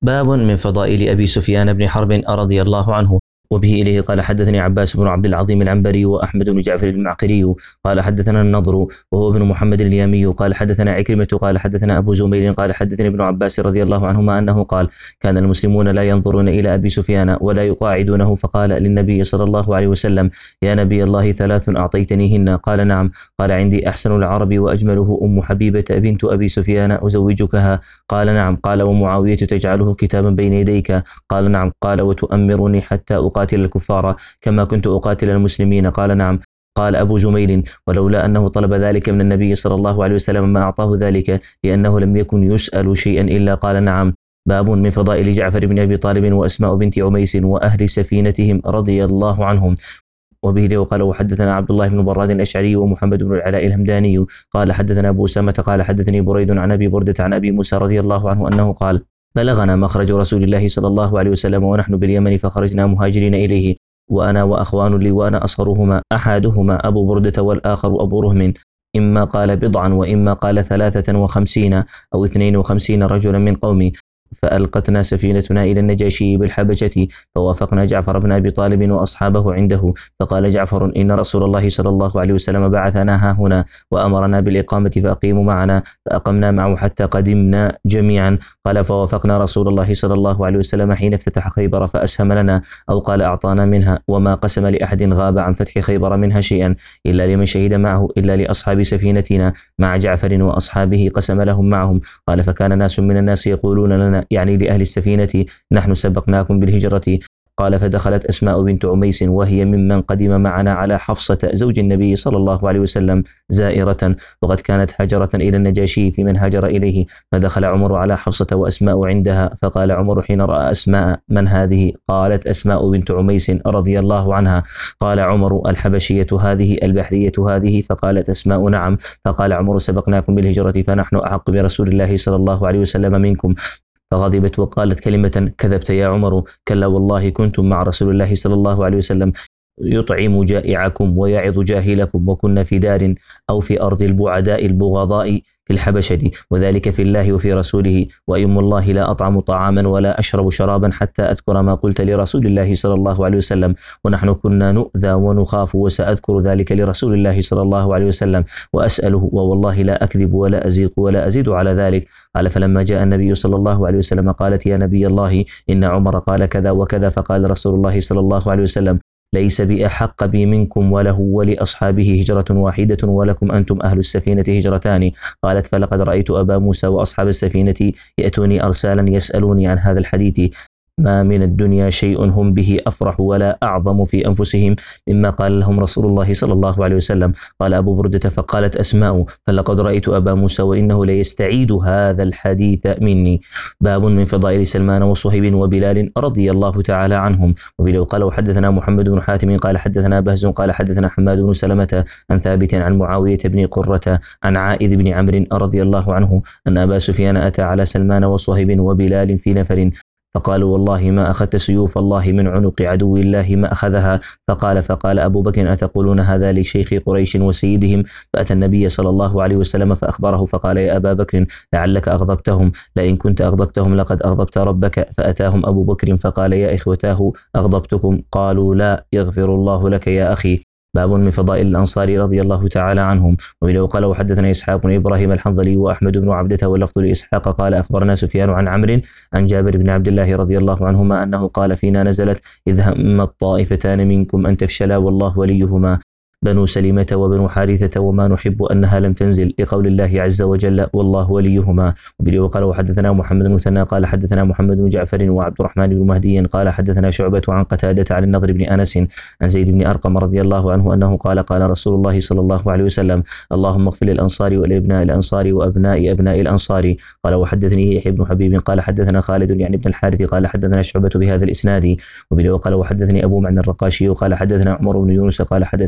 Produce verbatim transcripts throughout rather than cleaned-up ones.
باب من فضائل أبي سفيان بن حرب رضي الله عنه. وبه إليه قال حدثني عباس بن عبد العظيم العنبري وأحمد بن جعفر المعقري قال حدثنا النضر وهو ابن محمد اليامي قال حدثنا عكرمة قال حدثنا أبو زميل قال حدثني ابن عباس رضي الله عنهما أنه قال كان المسلمون لا ينظرون إلى أبي سفيان ولا يقاعدونه، فقال للنبي صلى الله عليه وسلم: يا نبي الله، ثلاث أعطيتنيهن؟ قال: نعم. قال: عندي أحسن العرب وأجمله أم حبيبة بنت أبي سفيان أزوجكها؟ قال: نعم. قال: ومعاوية تجعله كتابا بين يديك؟ قال: نعم. قال: وتؤمرني حتى أقاتل الكفار كما كنت أقاتل المسلمين؟ قال: نعم. قال أبو جميل: ولولا أنه طلب ذلك من النبي صلى الله عليه وسلم ما أعطاه ذلك، لأنه لم يكن يسأل شيئا إلا قال: نعم. باب من فضائل جعفر بن أبي طالب وأسماء بنت عميس وأهل سفينتهم رضي الله عنهم. وبه وقال وحدثنا عبد الله بن براد الأشعري ومحمد بن العلاء الهمداني قال حدثنا أبو أسامة قال حدثني بريد عن أبي بردة عن أبي موسى رضي الله عنه أنه قال: بلغنا مخرج رسول الله صلى الله عليه وسلم ونحن باليمن، فخرجنا مهاجرين إليه، وأنا وأخوان لي وأنا أصغرهما، أحدهما أبو بردة والآخر أبو رهم، إما قال بضعا وإما قال ثلاثة وخمسين أو اثنين وخمسين رجلا من قومي، فألقتنا سفينتنا إلى النجاشي بالحبشة، فوافقنا جعفر بن أبي طالب وأصحابه عنده، فقال جعفر: إن رسول الله صلى الله عليه وسلم بعثنا ها هنا وأمرنا بالإقامة فأقيموا معنا، فأقمنا معه حتى قدمنا جميعا. قال: فوافقنا رسول الله صلى الله عليه وسلم حين افتتح خيبر فأسهم لنا، أو قال أعطانا منها، وما قسم لأحد غاب عن فتح خيبر منها شيئا إلا لمن شهد معه، إلا لأصحاب سفينتنا مع جعفر وأصحابه قسم لهم معهم. قال: فكان ناس من الناس يقولون لنا، يعني لأهل السفينة: نحن سبقناكم بالهجرة. قال: فدخلت أسماء بنت عميس وهي ممن قدم معنا على حفصة زوج النبي صلى الله عليه وسلم زائرة، وقد كانت هاجرة إلى النجاشي في من هاجر إليه، فدخل عمر على حفصة وأسماء عندها، فقال عمر حين رأى أسماء: من هذه؟ قالت: أسماء بنت عميس رضي الله عنها. قال عمر: الحبشية هذه البحرية هذه؟ فقالت أسماء: نعم. فقال عمر: سبقناكم بالهجرة فنحن أحق برسول الله صلى الله عليه وسلم منكم. فغضبت وقالت كلمة: كذبت يا عمر، كلا والله كنتم مع رسول الله صلى الله عليه وسلم يطعم جائعكم ويعظ جاهلكم، وكنا في دار أو في أرض البعداء البغضاء في الحبشة، وذلك في الله وفي رسوله، وأيم الله لا أطعم طعاما ولا أشرب شرابا حتى أذكر ما قلت لرسول الله صلى الله عليه وسلم، ونحن كنا نؤذى ونخاف، وسأذكر ذلك لرسول الله صلى الله عليه وسلم وأسأله، ووالله لا أكذب ولا أزيق ولا أزيد على ذلك. قال: فلما جاء النبي صلى الله عليه وسلم قالت: يا نبي الله، إن عمر قال كذا وكذا. فقال رسول الله صلى الله عليه وسلم: ليس بأحق بي منكم، وله ولأصحابه هجرة واحدة، ولكم أنتم أهل السفينة هجرتان. قالت: فلقد رأيت أبا موسى وأصحاب السفينة يأتوني أرسالا يسألوني عن هذا الحديث، ما من الدنيا شيء هم به أفرح ولا أعظم في أنفسهم مما قال لهم رسول الله صلى الله عليه وسلم. قال أبو بردة: فقالت أسماء: فلقد رأيت أبا موسى وإنه ليستعيد هذا الحديث مني. باب من فضائل سلمان وصهيب وبلال رضي الله تعالى عنهم. وبلال قال وحدثنا محمد بن حاتم قال حدثنا بهز قال حدثنا حماد بن سلمة عن ثابت عن معاوية بن قرة عن عائذ بن عمرو رضي الله عنه أن أبا سفيان أتى على سلمان وصهيب وبلال في نفر، فقالوا: والله ما أخذت سيوف الله من عنق عدو الله ما أخذها. فقال فقال أبو بكر: أتقولون هذا لشيخ قريش وسيدهم؟ فأتى النبي صلى الله عليه وسلم فأخبره، فقال: يا أبا بكر، لعلك أغضبتهم، لئن كنت أغضبتهم لقد أغضبت ربك. فأتاهم أبو بكر فقال: يا إخوتاه، أغضبتكم؟ قالوا: لا، يغفر الله لك يا أخي. باب من فضائل الأنصار رضي الله تعالى عنهم. وبه قال وحدثنا إسحاق بن إبراهيم الحنظلي وأحمد بن عبدة واللفظ لإسحاق قال أخبرنا سفيان عن عمرو عن جابر بن عبد الله رضي الله عنهما أنه قال: فينا نزلت إذ هم الطائفتان منكم أن تفشلا والله وليهما، بنو سلمة وبنو حارثة، وما نحب أنها لم تنزل، لقول الله عز وجل: والله وليهما. وبه وقال وحدثنا محمد بن مثنى قال حدثنا محمد بن جعفر وعبد الرحمن بن مهدي قال حدثنا شعبة عن قتادة عن النضر بن أنس عن زيد بن أرقم رضي الله عنه أنه قال: قال رسول الله صلى الله عليه وسلم: اللهم اغفر للأنصار ولأبناء الأنصار وأبناء أبناء الأنصار. قال وحدثني يحيى بن حبيب قال حدثنا خالد يعني بن الحارث قال حدثنا شعبة بهذا الإسناد. وبه وقال وحدثني أبو معنى الرقاشي قال حدثنا عمر بن يونس قال حدثنا عكرمة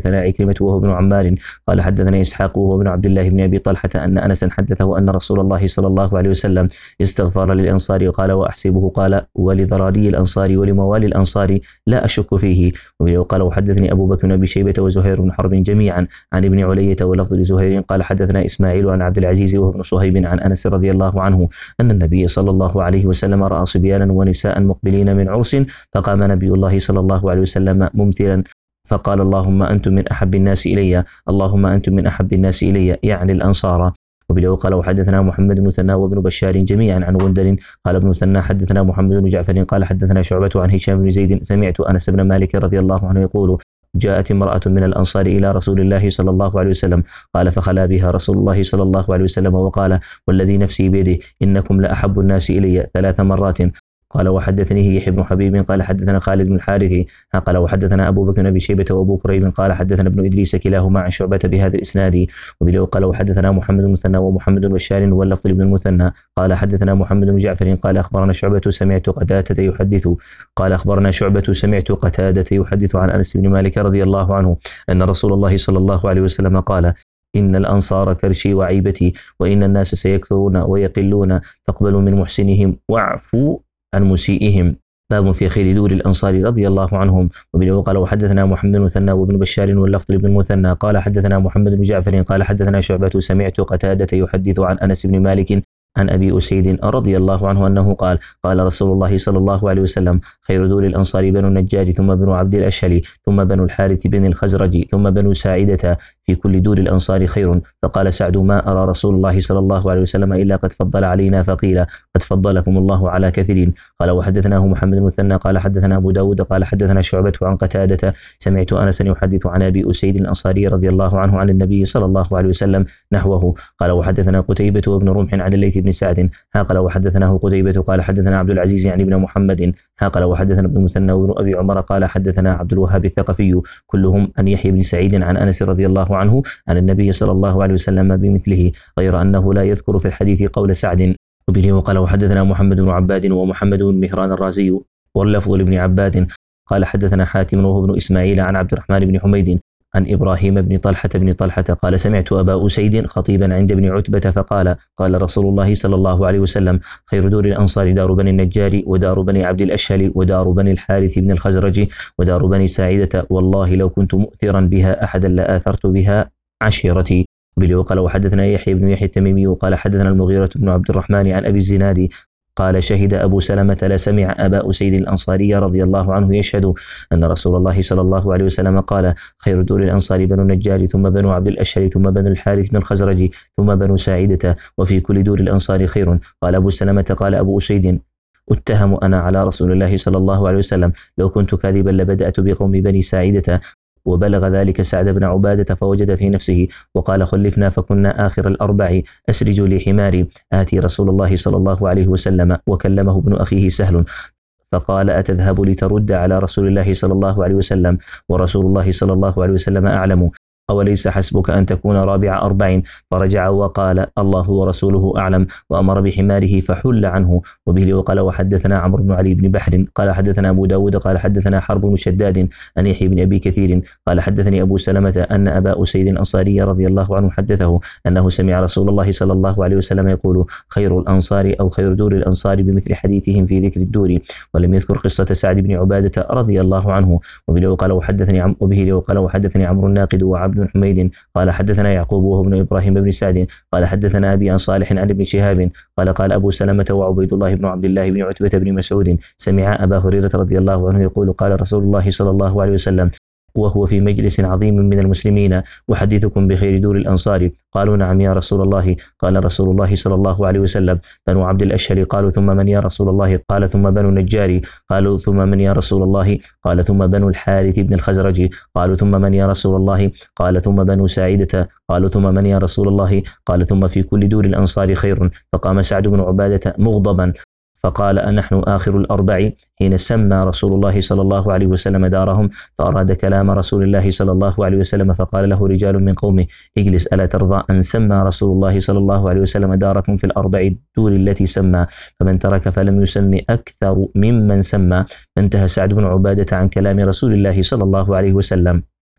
علقمة وهو ابن عمار قال حدثنا إسحاق وهو ابن عبد الله بن أبي طلحة أن أنسا حدثه أن رسول الله صلى الله عليه وسلم استغفر للأنصار وقال وأحسبه قال ولذراري الأنصار ولموالي الأنصار لا أشك فيه. وقال وحدثني أبو بكر بن أبي شيبة وزهير بن حرب جميعا عن ابن علية ولفظ لزهير قال حدثنا إسماعيل عن عبد العزيز وهو ابن صهيب عن أنس رضي الله عنه أن النبي صلى الله عليه وسلم رأى صبيانا ونساء مقبلين من عرس فقام نبي الله صلى الله عليه وسلم ممثلا فقال اللهم أنتم من أحب الناس إلي اللهم أنتم من أحب الناس إلي يعني الأنصار. وبه قال وحدثنا محمد بن مثنى وابن بشار جميعا عن غندر قال ابن مثنى حدثنا محمد بن جعفر قال حدثنا شعبة عن هشام بن زيد سمعت أنس بن مالك رضي الله عنه يقول جاءت امرأة من الأنصار إلى رسول الله صلى الله عليه وسلم قال فخلا بها رسول الله صلى الله عليه وسلم وقال والذي نفسي بيده إنكم لأحب الناس إلي ثلاث مرات. قال وحدثني يحيى بن حبيب قال حدثنا خالد بن الحارث قال وحدثنا أبو بكر بن أبي شيبة وأبو كريب قال حدثنا ابن إدريس كلاهما عن شعبة بهذا الإسناد. وبه قال وحدثنا محمد بن المثنى ومحمد بن بشار واللفظ لابن المثنى قال حدثنا محمد بن جعفر قال أخبرنا شعبة سمعت قتادة يحدث قال أخبرنا شعبة سمعت قتادة يحدث عن أنس بن مالك رضي الله عنه أن رسول الله صلى الله عليه وسلم قال إن الأنصار كرشي وعيبتي وإن الناس سيكثرون ويقلون فاقبلوا من محسنهم واعفوا عن مسيئهم. باب في خير دور الأنصار رضي الله عنهم. وبه قال وحدثنا محمد بن مثنى وابن بشار واللفظ لابن المثنى قال حدثنا محمد بن جعفر قال حدثنا شعبة سمعت قتادة يحدث عن أنس بن مالك عن أبي أسيد رضي الله عنه أنه قال قال رسول الله صلى الله عليه وسلم خير دور الأنصار بنو النجار ثم بنو عبد الأشهل ثم بنو الحارث بن الخزرج ثم بنو ساعدة في كل دور الأنصار خير. فقال سعد ما أرى رسول الله صلى الله عليه وسلم إلا قد فضل علينا فقيل قد فضلكم الله على كثيرين. قال وحدثناه محمد بن مثنى قال حدثنا أبو داود قال حدثنا شعبة عن قتادة سمعت أنسا يحدث عن أبي أسيد الأنصاري رضي الله عنه عن النبي صلى الله عليه وسلم نحوه. قال وحدثنا قتيبة وابن رمح عن الليث بن سعد ها قال وحدثناه قتيبة قال حدثنا عبد العزيز يعني ابن محمد ها قال وحدثنا ابن مثنى وابن أبي عمر قال حدثنا عبد الوهاب الثقفي كلهم عن يحيى بن سعيد عن أنس رضي الله عنه عن النبي صلى الله عليه وسلم بمثله غير أنه لا يذكر في الحديث قول سعد. وبه وقال وحدثنا محمد بن عباد ومحمد بن مهران الرازي واللفظ لابن عباد قال حدثنا حاتم وهو ابن إسماعيل عن عبد الرحمن بن حميد عن إبراهيم بن طلحة بن طلحة قال سمعت أبا أسيد خطيبا عند ابن عتبة فقال قال رسول الله صلى الله عليه وسلم خير دور الأنصار دار بني النجار ودار بني عبد الأشهل ودار بني الحارث بن الخزرج ودار بني ساعدة والله لو كنت مؤثرا بها أحدا لآثرت بها عشيرتي. وبه قال وحدثنا يحيى بن يحيى التميمي قال حدثنا المغيرة بن عبد الرحمن عن أبي الزناد قال شهد أبو سلمة لسمع أبا أسيد الأنصاري رضي الله عنه يشهد أن رسول الله صلى الله عليه وسلم قال خير دور الأنصار بنو النجار ثم بنو عبد الأشهل ثم بنو الحارث بن الخزرج ثم بنو ساعدة وفي كل دور الأنصار خير. قال أبو سلمة قال أبو أسيد اتهم أنا على رسول الله صلى الله عليه وسلم لو كنت كاذبا لبدأت بقوم بني ساعدة. وبلغ ذلك سعد بن عبادة فوجد في نفسه وقال خلفنا فكنا آخر الأربع أسرج لي حماري آتي رسول الله صلى الله عليه وسلم وكلمه ابن أخيه سهل فقال أتذهب لترد على رسول الله صلى الله عليه وسلم ورسول الله صلى الله عليه وسلم أعلم أوليس حسبك أن تكون رابع أربع؟ فرجع وقال الله ورسوله أعلم وأمر بحماره فحل عنه. وبه وقال وحدثنا عمرو بن علي بن بحر قال حدثنا أبو داود قال حدثنا حرب بن شداد عن يحيى بن أبي كثير قال حدثني أبو سلمة أن أبا أسيد الأنصاري رضي الله عنه حدثه أنه سمع رسول الله صلى الله عليه وسلم يقول خير الأنصار أو خير دور الأنصار بمثل حديثهم في ذكر الدور ولم يذكر قصة سعد بن عبادة رضي الله عنه. وبه وقال وحدثني عم وبه وقال وحدثني عمرو الناقد وعبد بن حميد قال حدثنا يعقوب وهو ابن إبراهيم بن سعد قال حدثنا أبي عن صالح عن ابن شهاب قال قال أبو سلمة وعبيد الله بن عبد الله بن عتبة بن مسعود سمع أبا هريرة رضي الله عنه يقول قال رسول الله صلى الله عليه وسلم وهو في مجلس عظيم من المسلمين أحدثكم بخير دور الأنصار؟ قالوا نعم يا رسول الله. قال رسول الله صلى الله عليه وسلم بنو عبد الأشهل. قالوا ثم من يا رسول الله؟ قال ثم بنو النجار. قالوا ثم من يا رسول الله؟ قال ثم بنو الحارث بن الخزرج. قالوا ثم من يا رسول الله؟ قال ثم بنو ساعدة. قالوا ثم من يا رسول الله؟ قال ثم في كل دور الأنصار خير. فقام سعد بن عبادة مغضبا فقال أنحن آخر الأربع حين سمى رسول الله صلى الله عليه وسلم دارهم فأراد كلام رسول الله صلى الله عليه وسلم فقال له رجال من قومه اجلس ألا ترضى أن سمى رسول الله صلى الله عليه وسلم داركم في الأربع الدور التي سمى فمن ترك فلم يسمي أكثر ممن سمى. فانتهى سعد بن عبادة عن كلام رسول الله صلى الله عليه وسلم.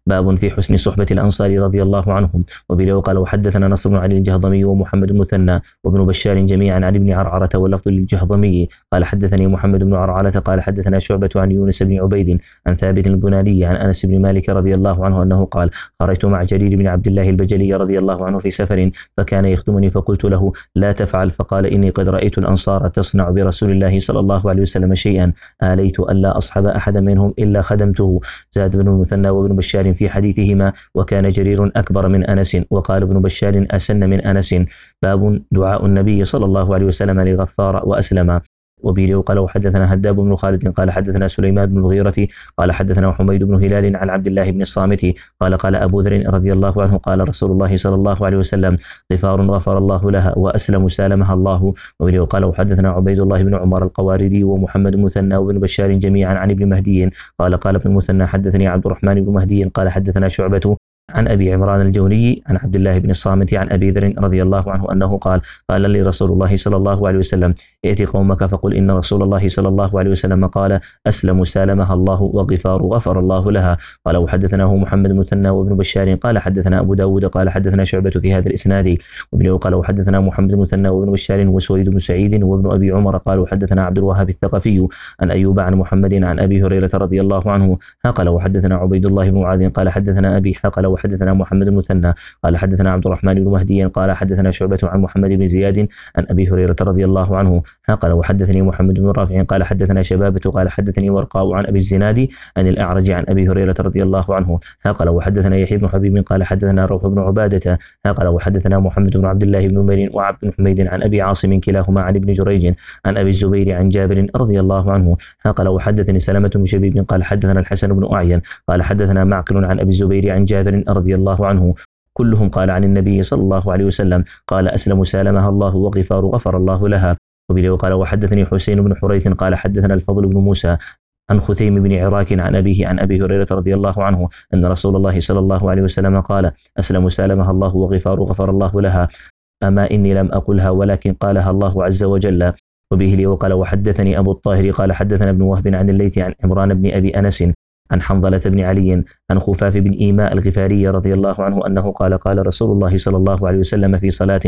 باب في حسن صحبة الأنصار رضي الله عنهم. وبه قال وحدثنا نصر بن علي الجهضمي ومحمد المثنى وابن بشار جميعا عن ابن عرعرة واللفظ للجهضمي قال حدثني محمد بن عرعرة قال حدثنا شعبة عن يونس بن عبيد عن ثابت البناني عن أنس بن مالك رضي الله عنه أنه قال خرجت مع جرير بن عبد الله البجلي رضي الله عنه في سفر فكان يخدمني فقلت له لا تفعل فقال إني قد رأيت الأنصار تصنع برسول الله صلى الله عليه وسلم شيئا آليت ألا أصحب أحدا منهم إلا خدمته. زاد بن المثنى وابن بشار في حديثهما وكان جرير أكبر من أنس وقال ابن بشار أسن من أنس. باب دعاء النبي صلى الله عليه وسلم لغفار وأسلم. وبه قال وحدثنا هداب بن خالد قال حدثنا سليمان بن الغيرة قال حدثنا حميد بن هلال عن عبد الله بن الصامت قال قال أبو ذر رضي الله عنه قال رسول الله صلى الله عليه وسلم غفار غفر الله لها وأسلم سالمها الله. وبه قال وحدثنا عبيد الله بن عمر القواردي ومحمد المثنى وابن بشار جميعا عن ابن مهدي قال قال ابن المثنى حدثني عبد الرحمن بن مهدي قال حدثنا شعبة عن أبي عمران الجوني عن عبد الله بن الصامت عن أبي ذر رضي الله عنه أنه قال قال لي رسول الله صلى الله عليه وسلم ائت قومك فقل إن رسول الله صلى الله عليه وسلم قال أسلم سالمها الله وغفار غفر الله لها. قال وحدثناه محمد المثنى وابن بشار قال حدثنا أبو داود قال حدثنا شعبة في هذا الإسناد. وابن قال وحدثنا محمد المثنى وابن بشار وسويد بن سعيد وابن أبي عمر قال وحدثنا عبد الوهاب الثقفي عن أيوب عن محمد عن أبي هريرة رضي الله عنه قال وحدثنا عبيد الله بن معاذ قال حدثنا أبي قال وحدثنا محمد المثنى قال حدثنا عبد الرحمن بن مهدي قال حدثنا شعبة عن محمد بن زياد عن أبي هريرة رضي الله عنه قال وحدثني محمد بن رافع قال حدثنا شبابة قال حدثني ورقاء عن أبي الزناد عن الأعرج عن أبي هريرة رضي الله عنه قال وحدثنا يحيى بن حبيب قال حدثنا روح بن عبادة قال وحدثنا محمد بن عبد الله بن نمير وعبد بن حميد عن أبي عاصم كلاهما عن ابن جريج عن أبي الزبير عن جابر رضي الله عنه قال وحدثني سلمة بن شبيب قال حدثنا الحسن بن أعين قال حدثنا معقل عن أبي الزبير عن جابر رضي الله عنه كلهم قال عن النبي صلى الله عليه وسلم قال أسلم سالمها الله وغفار غفر الله لها. وبه قال وحدثني حسين بن حريث قال حدثنا الفضل بن موسى عن ختيم بن عراك عن أبيه عن أبي هريرة رضي الله عنه أن رسول الله صلى الله عليه وسلم قال أسلم سالمها الله وغفار غفر الله لها أما إني لم أقلها ولكن قالها الله عز وجل. وبه لي وقال وحدثني أبو الطاهر قال حدثنا ابن وهب عن الليث عن عمران بن أبي أنس عن حنظلة بن علي عن خفاف بن إيماء الغفاري رضي الله عنه أنه قال قال رسول الله صلى الله عليه وسلم في صلاة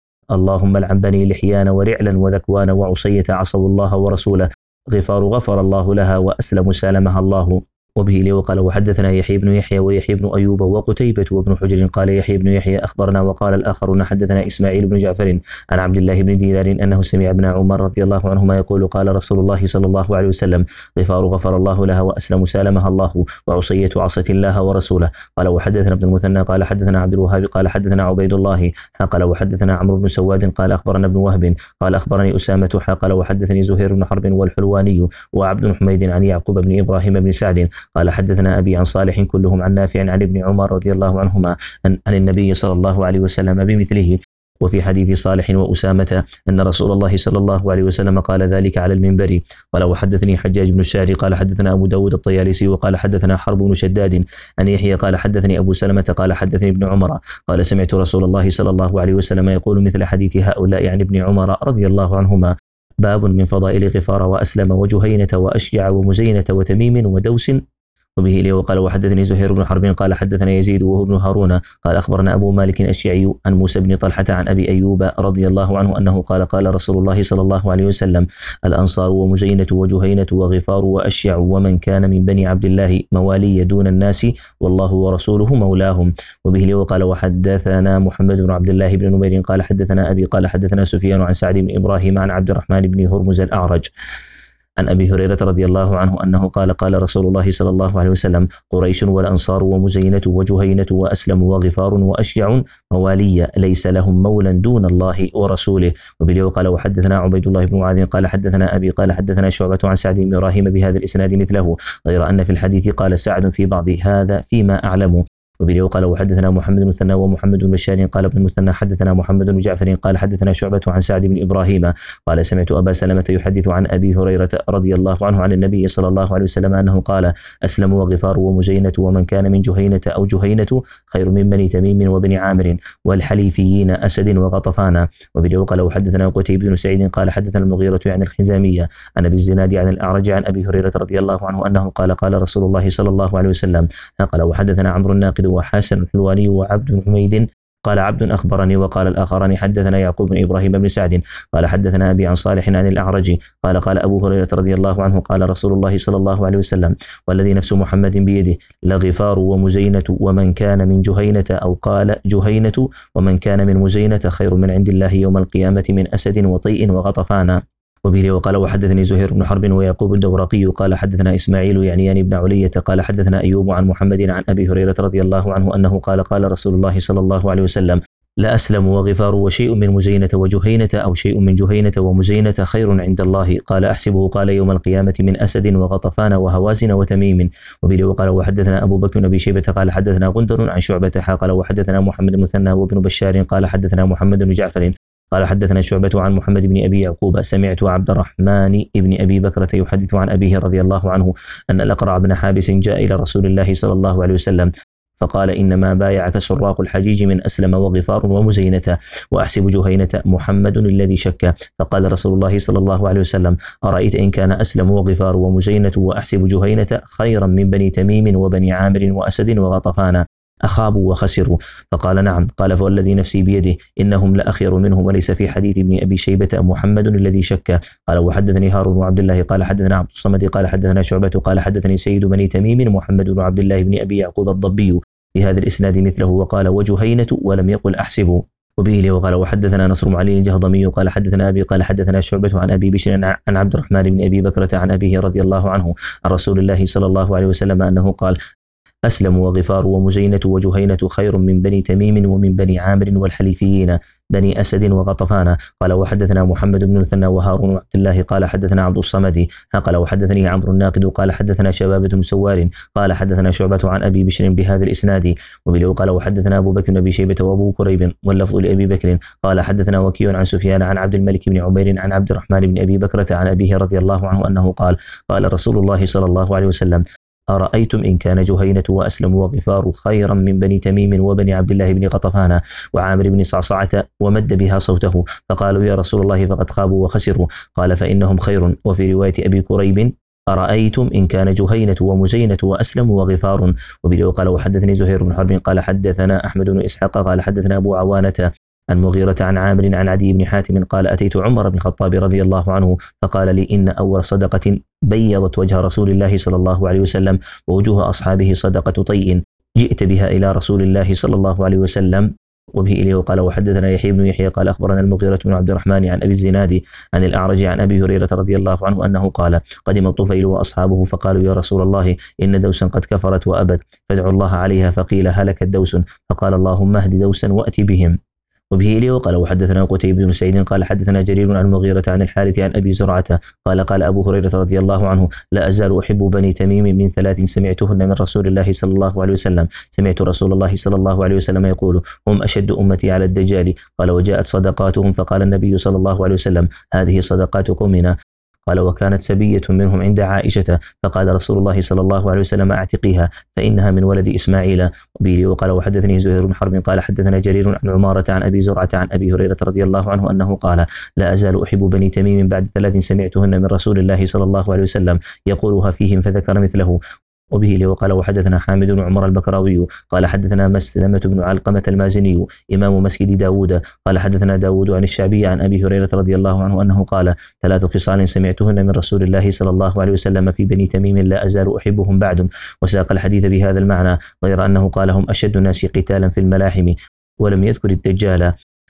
اللهم لعن بني لحيان ورعلا وذكوان وعصية عصوا الله ورسوله غفار غفر الله لها وأسلم سالمها الله. وبه لي وقال وحدثنا يحيى بن يحيى ويحيى بن أيوب وقتيبة وابن حجر قال يحيى بن يحيى أخبرنا وقال الآخرون حدثنا إسماعيل بن جعفر عن عبد الله بن دينار أنه سمع ابن عمر رضي الله عنهما يقول قال رسول الله صلى الله عليه وسلم غفار غفر الله لها وأسلم سالمها الله وعصية عصت الله ورسوله. قال وحدثنا ابن المثنى قال حدثنا عبد الوهاب قال حدثنا عبيد الله قال وحدثنا عمرو بن سواد قال أخبرنا ابن وهب قال أخبرني أسامة قال وحدثني زهير بن حرب والحلواني وعبد حميد عن يعقوب بن إبراهيم بن سعد قال حدثنا أبي عن صالح كلهم عن نافع عن ابن عمر رضي الله عنهما عن النبي صلى الله عليه وسلم بمثله. وفي حديث صالح وأسامة أن رسول الله صلى الله عليه وسلم قال ذلك على المنبر. قال وحدثني حجاج بن الشاري قال حدثنا أبو داود الطيالسي وقال حدثنا حرب بن شداد عن يحيى قال حدثني أبو سلمة قال حدثني ابن عمر قال سمعت رسول الله صلى الله عليه وسلم يقول مثل حديث هؤلاء عن ابن عمر رضي الله عنهما. باب من فضائل غفار وأسلم وجهينة وأشجع ومزينة وتميم ودوس. وبه إليه وقال وحدثني زهير بن حرب قال حدثنا يزيد وهو ابن هارون قال أخبرنا أبو مالك الأشعري عن موسى بن طلحة عن أبي أيوب رضي الله عنه أنه قال قال رسول الله صلى الله عليه وسلم الأنصار ومزينة وجهينة وغفار وأشيع ومن كان من بني عبد الله موالي دون الناس والله ورسوله مولاهم. وبه إليه وقال وحدثنا محمد بن عبد الله بن نمير قال حدثنا أبي قال حدثنا سفيان عن سعد بن إبراهيم عن عبد الرحمن بن هرمز الأعرج عن أبي هريرة رضي الله عنه أنه قال قال رسول الله صلى الله عليه وسلم قريش والأنصار ومزينة وجهينة وأسلم وغفار وأشجع موالي ليس لهم مولا دون الله ورسوله. وبه قال وحدثنا عبيد الله بن معاذ قال حدثنا أبي قال حدثنا شعبة عن سعد بن إبراهيم بهذا الإسناد مثله غير أن في الحديث قال سعد في بعض هذا فيما أعلم. وبه وقال وحدثنا محمد بن المثنى ومحمد بن بشار قال ابن المثنى حدثنا محمد بن جعفر قال حدثنا شعبة عن سعد بن إبراهيم قال سمعت أبا سلمة يحدث عن أبي هريرة رضي الله عنه عن النبي صلى الله عليه وسلم أنه قال أسلم وغفار ومزينة ومن كان من جهينة أو جهينة خير من بني تميم وبني عامر والحليفيين أسد وغطفان. وبه وقال وحدثنا قتيبة بن سعيد قال حدثنا المغيرة عن الخزامية عن أبي الزناد عن الأعرج عن أبي هريرة رضي الله عنه أنه قال قال رسول الله صلى الله عليه وسلم قال وحدثنا عمرو الناقد وحسن الحلواني وعبد بن حميد قال عبد أخبرني وقال الآخران حدثنا يعقوب بن إبراهيم بن سعد قال حدثنا أبي عن صالح عن الأعرج قال قال أبو هريرة رضي الله عنه قال رسول الله صلى الله عليه وسلم والذي نفس محمد بيده لغفار ومزينة ومن كان من جهينة أو قال جهينة ومن كان من مزينة خير من عند الله يوم القيامة من أسد وطيء وغطفان. وبه وقال وحدثني زهير بن حرب ويعقوب الدورقي قال حدثنا إسماعيل يعنيان بن علية قال حدثنا أيوب عن محمد عن أبي هريرة رضي الله عنه أنه قال قال رسول الله صلى الله عليه وسلم لا أسلم وغفار وشيء من مزينة وجهينة أو شيء من جهينة ومزينة خير عند الله قال أحسبه قال يوم القيامة من أسد وغطفان وهوازن وتميم. وبه وقال وحدثنا أبو بكر بن أبي شيبة قال حدثنا غندر عن شعبة قال وحدثنا محمد بن المثنى وابن بشار قال حدثنا محمد بن جعفر قال حدثنا شعبة عن محمد بن أبي يعقوب سمعت عبد الرحمن بن أبي بكرة يحدث عن أبيه رضي الله عنه أن الأقرع بن حابس جاء إلى رسول الله صلى الله عليه وسلم فقال إنما بايعك سراق الحجيج من أسلم وغفار ومزينة وأحسب جهينة محمد الذي شك. فقال رسول الله صلى الله عليه وسلم أرأيت إن كان أسلم وغفار ومزينة وأحسب جهينة خيرا من بني تميم وبني عامر وأسد وغطفان أخابوا وخسروا؟ فقال نعم. قال فوالذي نفسي بيده إنهم لأخير منهم وليس في حديث ابن أبي شيبة محمد الذي شك. قال وحدثني هارون وعبد الله قال حدثنا عبد الصمد قال حدثنا شعبة قال حدثني سيد بني تميم محمد بن عبد الله بن أبي يعقوب الضبي بهذا الإسناد مثله وقال وجهينة ولم يقل أحسبه. وبه وقال وحدثنا نصر بن علي الجهضمي قال حدثنا أبي قال حدثنا شعبة عن أبي بشر عن عبد الرحمن بن أبي بكرة عن أبيه رضي الله عنه عن رسول الله صلى الله عليه وسلم أنه قال أسلم وغفار ومزينة وجهينة خير من بني تميم ومن بني عامر والحليفيين بني أسد وغطفان. قال وحدثنا محمد بن المثنى وهارون وعبد الله قال حدثنا عبد الصمد قال وحدثني عمرو الناقد قال حدثنا شبابة بن سوار قال حدثنا شعبة عن أبي بشر بهذا الإسناد. وبه قال وحدثنا أبو بكر بن أبي شيبة وأبو كريب واللفظ لأبي بكر قال حدثنا وكيع عن سفيان عن عبد الملك بن عمير عن عبد الرحمن بن أبي بكرة عن أبيه رضي الله عنه أنه قال قال رسول الله صلى الله عليه وسلم أرأيتم إن كان جهينة وأسلم وغفار خيرا من بني تميم وبني عبد الله بن غطفان وعامر بن صعصعة ومد بها صوته فقالوا يا رسول الله فقد خابوا وخسروا. قال فإنهم خير. وفي رواية أبي كريب أرأيتم إن كان جهينة ومزينة وأسلم وغفار. وبه قال وحدثني زهير بن حرب قال حدثنا أحمد بن إسحاق قال حدثنا أبو عوانة عن مغيرة عن عامر عن عدي بن حاتم قال أتيت عمر بن الخطاب رضي الله عنه فقال لي إن أول صدقة بيضت وجه رسول الله صلى الله عليه وسلم ووجوه أصحابه صدقة طيء جئت بها إلى رسول الله صلى الله عليه وسلم. وبه إليه قال وحدثنا يحيى بن يحيى قال أخبرنا المغيرة بن عبد الرحمن عن أبي الزناد عن الأعرج عن أبي هريرة رضي الله عنه أنه قال قدم الطفيل وأصحابه فقالوا يا رسول الله إن دوسا قد كفرت وأبت فادعوا الله عليها فقيل هلكت دوس فقال اللهم اهد دوسا وأتي بهم. وبه إليه قال وحدثنا قتيبة بن سعيد قال حدثنا جرير عن المغيرة عن الحارث عن أبي زرعة قال قال أبو هريرة رضي الله عنه لا أزال أحب بني تميم من ثلاث سمعتهن من رسول الله صلى الله عليه وسلم. سمعت رسول الله صلى الله عليه وسلم يقول هم أشد أمتي على الدجال. قال وجاءت صدقاتهم فقال النبي صلى الله عليه وسلم هذه صدقات قومنا. قال وكانت سبية منهم عند عائشة فقال رسول الله صلى الله عليه وسلم أعتقيها فإنها من ولد إسماعيل. وبه وقال وحدثني زهير بن حرب قال حدثنا جرير عن عمارة عن أبي زرعة عن أبي هريرة رضي الله عنه أنه قال لا أزال أحب بني تميم بعد ثلاث سمعتهن من رسول الله صلى الله عليه وسلم يقولها فيهم فذكر مثله. وبه لي وقال وحدثنا حامد بن عمر البكراوي قال حدثنا مسلمة بن علقمة المازني إمام مسجد داود قال حدثنا داود عن الشعبي عن أبي هريرة رضي الله عنه أنه قال ثلاث خصال سمعتهن من رسول الله صلى الله عليه وسلم في بني تميم لا أزال أحبهم بعد. وساق الحديث بهذا المعنى غير أنه قال هم أشد الناس قتالا في الملاحم ولم يذكر الدجال.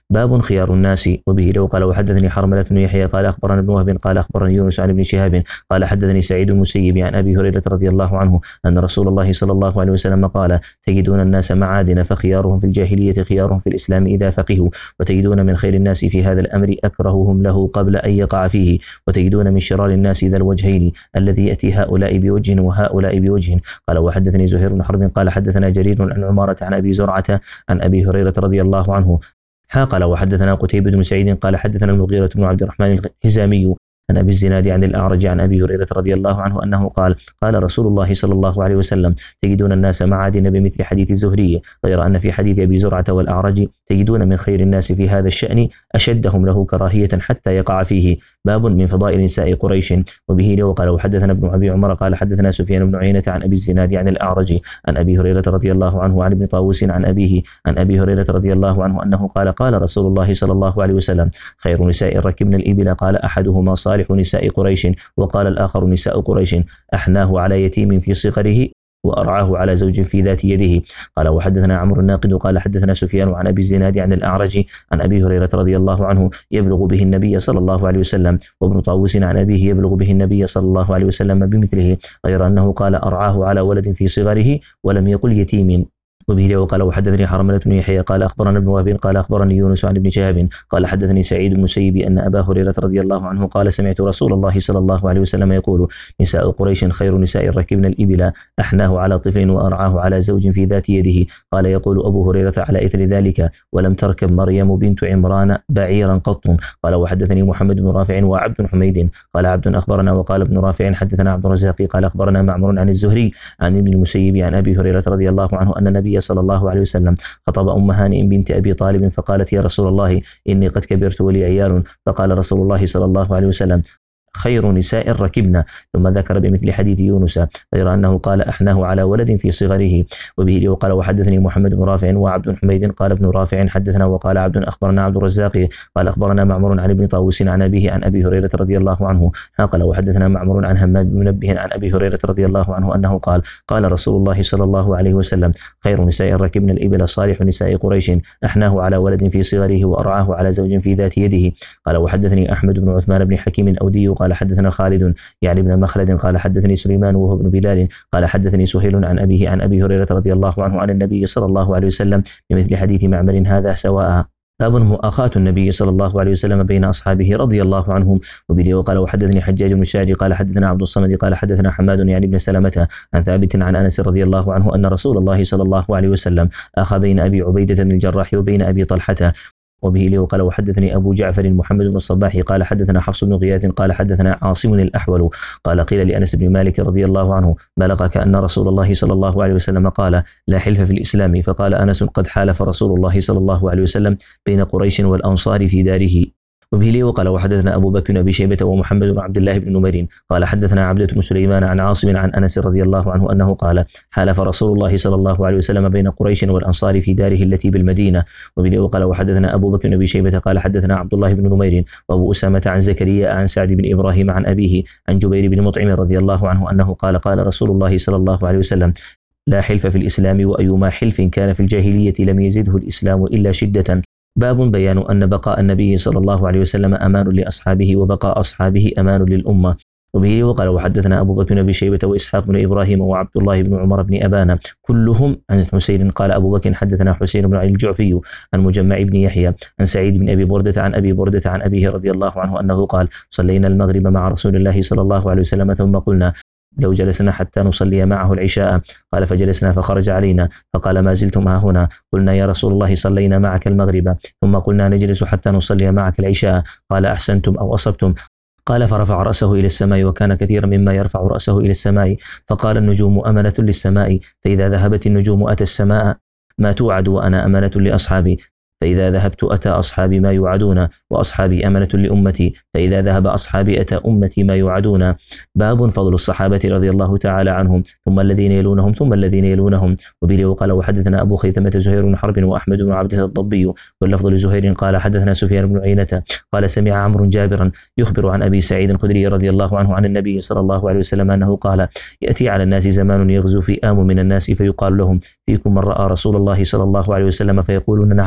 باب خيار الناس. وبه لو قال وحدثني حرملة بن يحيى قال أخبرنا ابن وهب قال أخبرني يونس عن ابن شهاب قال حدثني سعيد المسيب عن أبي هريرة رضي الله عنه أن رسول الله صلى الله عليه وسلم قال تجدون الناس معادن فخيارهم في الجاهلية خيارهم في الإسلام إذا فقهوا، وتجدون من خير الناس في هذا الأمر أكرههم له قبل أن يقع فيه، وتجدون من شرار الناس ذا الوجهين الذي يأتي هؤلاء بوجه وهؤلاء بوجه. قال وحدثني زهير بن حرب قال حدثنا جرير عن عمارة عن أبي زرعة عن أبي هريرة رضي الله عنه قال وحدثنا قتيبة بن سعيد قال حدثنا المغيرة بن عبد الرحمن الهزامي عن أبي الزناد عن الأعرج عن أبي هريرة رضي الله عنه أنه قال قال رسول الله صلى الله عليه وسلم تجدون الناس معادن بمثل حديث الزهري، غير أن في حديث أبي زرعة والأعرج تجدون من خير الناس في هذا الشأن أشدهم له كراهية حتى يقع فيه. باب من فضائل نساء قريش. وبه لو قال وحدثنا ابن أبي عمر قال حدثنا سفيان بن عيينة عن أبي الزناد عن الأعرج عن أبي هريرة رضي الله عنه عن ابن طاووس عن أبيه عن أبي هريرة رضي الله عنه أنه قال قال رسول الله صلى الله عليه وسلم خير نساء ركبن الإبل قال أحدهما صالح نساء قريش وقال الآخر نساء قريش أحناه على يتيم في صغره وأرعاه على زوج في ذات يده. قال وحدثنا عمرو الناقد قال حدثنا سفيان عن أبي الزناد عن الأعرج عن أبي هريرة رضي الله عنه يبلغ به النبي صلى الله عليه وسلم، وابن طاووس عن أبيه يبلغ به النبي صلى الله عليه وسلم بمثله، غير أنه قال أرعاه على ولد في صغره ولم يقل يتيم. وبه وقال وحدثني حرملة بن يحيى قال أخبرنا ابن وهب قال أخبرني يونس عن ابن شهاب قال حدثني سعيد المسيب أن أبا هريرة رضي الله عنه قال سمعت رسول الله صلى الله عليه وسلم يقول نساء قريش خير نساء ركبن الإبل أحناه على طفل وأرعاه على زوج في ذات يده. قال يقول أبو هريرة على إثر ذلك ولم تركب مريم بنت عمران بعيرا قط. قال وحدثني محمد بن رافع وعبد حميد قال عبد أخبرنا وقال ابن رافع حدثنا عبد الرزاق قال أخبرنا معمر عن الزهري عن ابن المسيب عن أبي هريرة رضي الله عنه أن النبي صلى الله عليه وسلم خطب أم هانئ بنت أبي طالب فقالت يا رسول الله إني قد كبرت ولي عيال، فقال رسول الله صلى الله عليه وسلم خير نساء ركبنا، ثم ذكر بمثل حديث يونس غير أنه قال أحناه على ولد في صغره. وبه وقال وحدثني محمد بن رافع وعبد حميد قال ابن رافع حدثنا وقال عبد أخبرنا عبد الرزاق قال أخبرنا معمر عن ابن طاووس عن أبيه عن أبي هريرة رضي الله عنه قال وحدثنا معمر عن همام بن منبه عن أبي هريرة رضي الله عنه أنه قال قال رسول الله صلى الله عليه وسلم خير نساء ركبن الإبل صالح نساء قريش أحناه على ولد في صغره وأرعاه على زوج في ذات يده. قال وحدثني أحمد بن عثمان بن حكيم الأودي قال حدثنا خالد يعني ابن مخلد قال حدثني سليمان وهو ابن بلال قال حدثني سهيل عن أبيه عن أبي هريرة رضي الله عنه عن النبي صلى الله عليه وسلم بمثل حديث معمر هذا سواء. باب مؤاخاة النبي صلى الله عليه وسلم بين أصحابه رضي الله عنهم. وبه وقال وحدثني حجاج بن الشاعر قال حدثنا عبد الصمد قال حدثنا حماد يعني ابن سلمة عن ثابت عن أنس رضي الله عنه أن رسول الله صلى الله عليه وسلم أخى بين أبي عبيدة بن الجراح وبين أبي طلحة. وبه لي وقال وحدثني أبو جعفر محمد بن الصباح قال حدثنا حفص بن غياث قال حدثنا عاصم الأحول قال قيل لأنس بن مالك رضي الله عنه بلغك أن رسول الله صلى الله عليه وسلم قال لا حلف في الإسلام، فقال أنس قد حالف رسول الله صلى الله عليه وسلم بين قريش والأنصار في داره. وبه لي وقال وحدثنا أبو بكر بن أبي شيبة ومحمد بن عبد الله بن نمير قال حدثنا عبدة بن سليمان عن عاصم عن أنس رضي الله عنه أنه قال حالف رسول الله صلى الله عليه وسلم بين قريش والأنصار في داره التي بالمدينة. وبه لي وقال وحدثنا أبو بكر بن أبي شيبة قال حدثنا عبد الله بن نمير وأبو أسامة عن زكريا عن سعد بن إبراهيم عن أبيه عن جبير بن مطعم رضي الله عنه أنه قال قال رسول الله صلى الله عليه وسلم لا حلف في الإسلام، وأيما حلف كان في الجاهلية لم يزده الإسلام إلا شدة. باب بيان أن بقاء النبي صلى الله عليه وسلم أمان لأصحابه وبقاء أصحابه أمان للأمة. وبه وقال وحدثنا أبو بكر بن أبي شيبة وإسحاق بن إبراهيم وعبد الله بن عمر بن أبان كلهم عن حسين قال أبو بكر حدثنا حسين بن علي الجعفي عن مجمع بن يحيى عن سعيد بن أبي بردة عن أبي بردة عن أبيه رضي الله عنه أنه قال صلينا المغرب مع رسول الله صلى الله عليه وسلم ثم قلنا لو جلسنا حتى نصلي معه العشاء، قال فجلسنا فخرج علينا فقال ما زلتم ها هنا، قلنا يا رسول الله صلينا معك المغرب، ثم قلنا نجلس حتى نصلي معك العشاء، قال أحسنتم أو أصبتم، قال فرفع رأسه إلى السماء وكان كثيرا مما يرفع رأسه إلى السماء، فقال النجوم أمنة للسماء، فإذا ذهبت النجوم أتى السماء ما توعد وأنا أمنة لأصحابي، فإذا ذهبت أتى أصحابي ما يوعدون، وأصحابي أمنة لأمتي، فإذا ذهب أصحابي أتى أمتي ما يوعدون. باب فضل الصحابة رضي الله تعالى عنهم ثم الذين يلونهم ثم الذين يلونهم. وبه وقال وحدثنا أبو خيثمة زهير بن حرب وأحمد بن عبده الضبي، واللفظ لزهير قال حدثنا سفيان بن عيينة قال سمع عمرو جابرا يخبر عن أبي سعيد الخدري رضي الله عنه عن النبي صلى الله عليه وسلم أنه قال يأتي على الناس زمان يغزو فئام من الناس فيقال لهم فيكم من رأى رسول الله صلى الله عليه وسلم، فيقولون نعم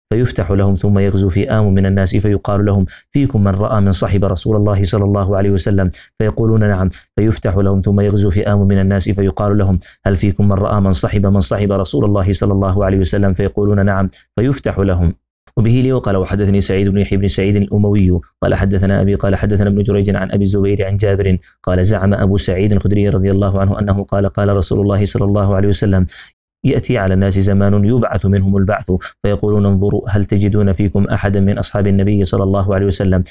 فيفتح لهم ثم يغزو فئام من الناس فيقال لهم فيكم من رأى من صحب رسول الله صلى الله عليه وسلم فيقولون نعم فيفتح لهم ثم يغزو فئام من الناس فيقال لهم هل فيكم من رأى من صحب من صحب رسول الله صلى الله عليه وسلم فيقولون نعم فيفتح لهم. وبه لي وقال وحدثني سعيد بن يحيى بن سعيد الأموي قال حدثنا أبي قال حدثنا ابن جريج عن أبي الزبير عن جابر قال زعم أبو سعيد الخدري رضي الله عنه أنه قال قال رسول الله صلى الله عليه وسلم يأتي على الناس زمان يبعث منهم البعث فيقولون انظروا هل تجدون فيكم أحدا من أصحاب النبي صلى الله عليه وسلم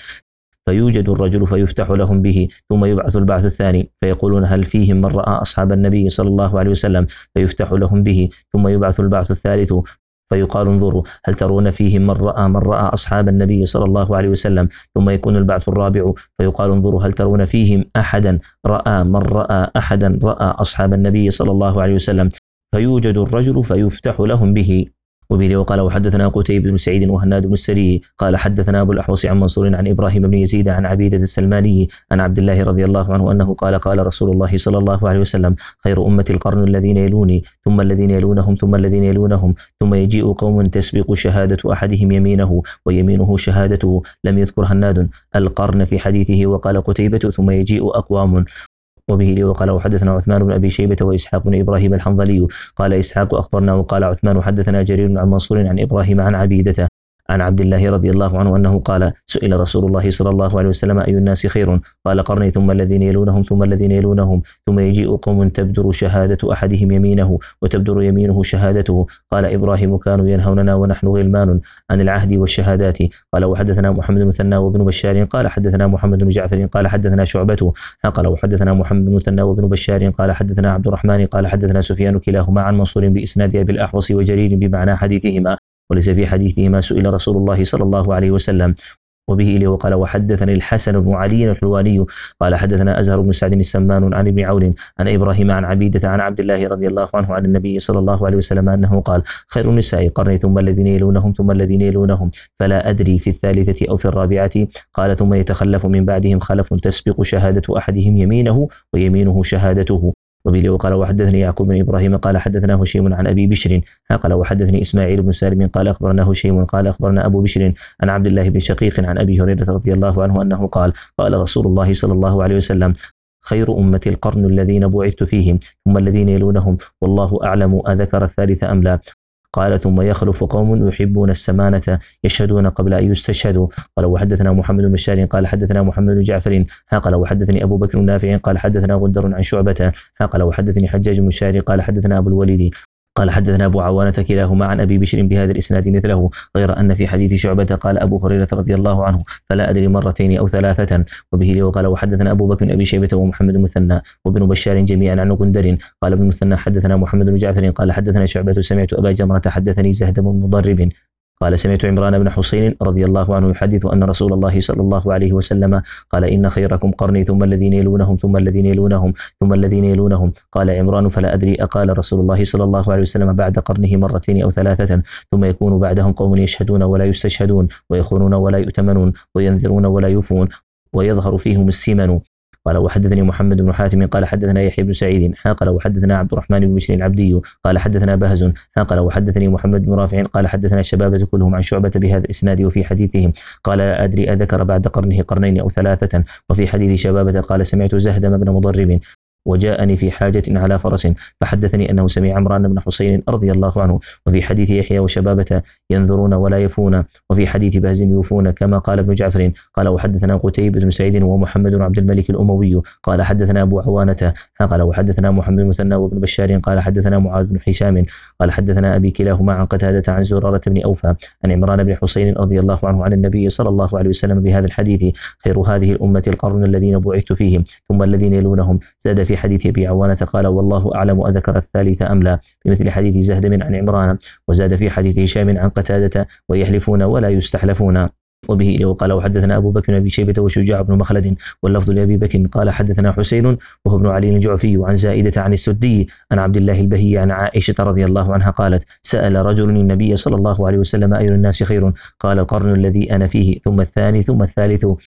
فيوجد الرجل فيفتح لهم به ثم يبعث البعث الثاني فيقولون هل فيهم من رأى أصحاب النبي صلى الله عليه وسلم فيفتح لهم به ثم يبعث البعث الثالث فيقال انظروا هل ترون فيهم من رأى من رأى أصحاب النبي صلى الله عليه وسلم ثم يكون البعث الرابع فيقال انظروا هل ترون فيهم أحدا رأى من رأى أحدا رأى أصحاب النبي صلى الله عليه وسلم فيوجد الرجل فيفتح لهم به. وبه وقال وحدثنا قتيبة بن سعيد وهناد بن السري قال حدثنا أبو الأحوص عن منصور عن إبراهيم بن يزيد عن عبيدة السلماني عن عبد الله رضي الله عنه أنه قال قال رسول الله صلى الله عليه وسلم خير أمة القرن الذين يلوني ثم الذين يلونهم ثم الذين يلونهم ثم يجيء قوم تسبق شهادة أحدهم يمينه ويمينه شهادته. لم يذكر هناد القرن في حديثه وقال قتيبة ثم يجيء أقوام. وبه لي وقال وحدثنا عثمان بن أبي شيبة وإسحاق بن إبراهيم الحنظلي قال إسحاق أخبرنا وقال عثمان حدثنا جرير عن منصور عن إبراهيم عن عبيدة عن عبد الله رضي الله عنه أنه قال سئل رسول الله صلى الله عليه وسلم أي الناس خير قال قرني ثم الذين يلونهم ثم الذين يلونهم ثم يجيء قوم تبدر شهادة أحدهم يمينه وتبدر يمينه شهادته. قال إبراهيم كانوا ينهوننا ونحن غلمان عن العهد والشهادات. قال وحدثنا محمد بن مثنى وابن بشار قال حدثنا محمد بن جعفر قال حدثنا شعبة قال وحدثنا محمد بن مثنى وابن بشار قال حدثنا عبد الرحمن قال حدثنا سفيان كلاهما عن منصور بإسناد أبي الأحوص وجرير بمعنى حديثهما وليس في حديثهما سئل رسول الله صلى الله عليه وسلم. وبه إليه وقال وحدثني الحسن بن علي الحلواني قال حدثنا أزهر بن سعد السمان عن ابن عون عن إبراهيم عن عبيدة عن عبد الله رضي الله عنه عن النبي صلى الله عليه وسلم أنه قال خير النساء قرني ثم الذين يلونهم ثم الذين يلونهم فلا أدري في الثالثة أو في الرابعة. قال ثم يتخلف من بعدهم خلف تسبق شهادة أحدهم يمينه ويمينه شهادته. وبه وقال وحدثني يعقوب بن إبراهيم قال حدثنا هشيم عن أبي بشر قال وحدثني إسماعيل بن سالم قال أخبرنا هشيم قال أخبرنا أبو بشر عن عبد الله بن شقيق عن أبي هريرة رضي الله عنه أنه قال قال رسول الله صلى الله عليه وسلم خير أمة القرن الذين بعثت فيهم ثم الذين يلونهم والله أعلم أذكر الثالث أم لا. قال ثم يخلف قوم يحبون السمانة يشهدون قبل أن يستشهدوا. قال وحدثنا محمد بن بشار قال حدثنا محمد بن جعفر قال وحدثني أبو بكر نافع قال حدثنا غندر عن شعبة قال وحدثني حجاج بن شاري قال حدثنا أبو الوليد قال حدثنا أبو عوانة كلاهما عن أبي بشر بهذا الإسناد مثله غير أن في حديث شعبة قال أبو هريرة رضي الله عنه فلا أدري مرتين أو ثلاثة. وبه لي وقال وحدثنا أبو بكر بن أبي شيبة ومحمد المثنى وابن بشار جميعا عن غندر قال ابن المثنى حدثنا محمد بن جعفر قال حدثنا شعبة سمعت أبا جمرة حدثني زهد بن مضرب قال سمعت عمران بن حسين رضي الله عنه يحدث أن رسول الله صلى الله عليه وسلم قال إن خيركم قرني ثم الذين يلونهم ثم الذين يلونهم ثم الذين يلونهم. قال عمران فلا أدري أقال رسول الله صلى الله عليه وسلم بعد قرنه مرتين أو ثلاثة ثم يكون بعدهم قوم يشهدون ولا يستشهدون ويخونون ولا يؤتمنون وينذرون ولا يوفون ويظهر فيهم السمن. قال وحدثني محمد بن حاتم قال حدثنا يحيى بن سعيد قال وحدثنا عبد الرحمن بن بشر العبدي قال حدثنا بهز قال وحدثني محمد بن رافع قال حدثنا الشبابة كلهم عن شعبة بهذا الإسناد وفي حديثهم قال لا أدري أذكر بعد قرنه قرنين أو ثلاثة. وفي حديث شبابة قال سمعت زهدم بن مضرب وجاءني في حاجة على فرس فحدثني أنه سمع عمران بن حسين رضي الله عنه. وفي حديث يحيى وشبابة ينذرون ولا يفون وفي حديث بهز يوفون كما قال ابن جعفر. قال وحدثنا قتيبة بن سعيد ومحمد بن عبد الملك الأموي قال حدثنا أبو عوانة قال وحدثنا محمد المثنى وابن بشار قال حدثنا معاذ بن هشام قال حدثنا أبي كلاهما عن قتادة عن زرارة بن أوفى عن عمران بن حسين رضي الله عنه عن النبي صلى الله عليه وسلم بهذا الحديث خير هذه الأمة القرن الذين بعثت فيهم ثم الذين يلونهم. زاد في حديث أبي عوانة قال والله أعلم أذكر الثالث أم لا بمثل حديث زهد عن عمران. وزاد في حديث هشام عن قتادة ويحلفون ولا يستحلفون. وبه إليه وقال وحدثنا أبو بكر بن أبي شيبة وشجاع بن مخلد واللفظ لأبي بكر قال حدثنا حسين وهو ابن علي الجعفي عن زائدة عن السدي عن عبد الله البهي عن عائشة رضي الله عنها قالت سأل رجل النبي صلى الله عليه وسلم أي الناس خير قال القرن الذي أنا فيه ثم الثاني ثم الثالث.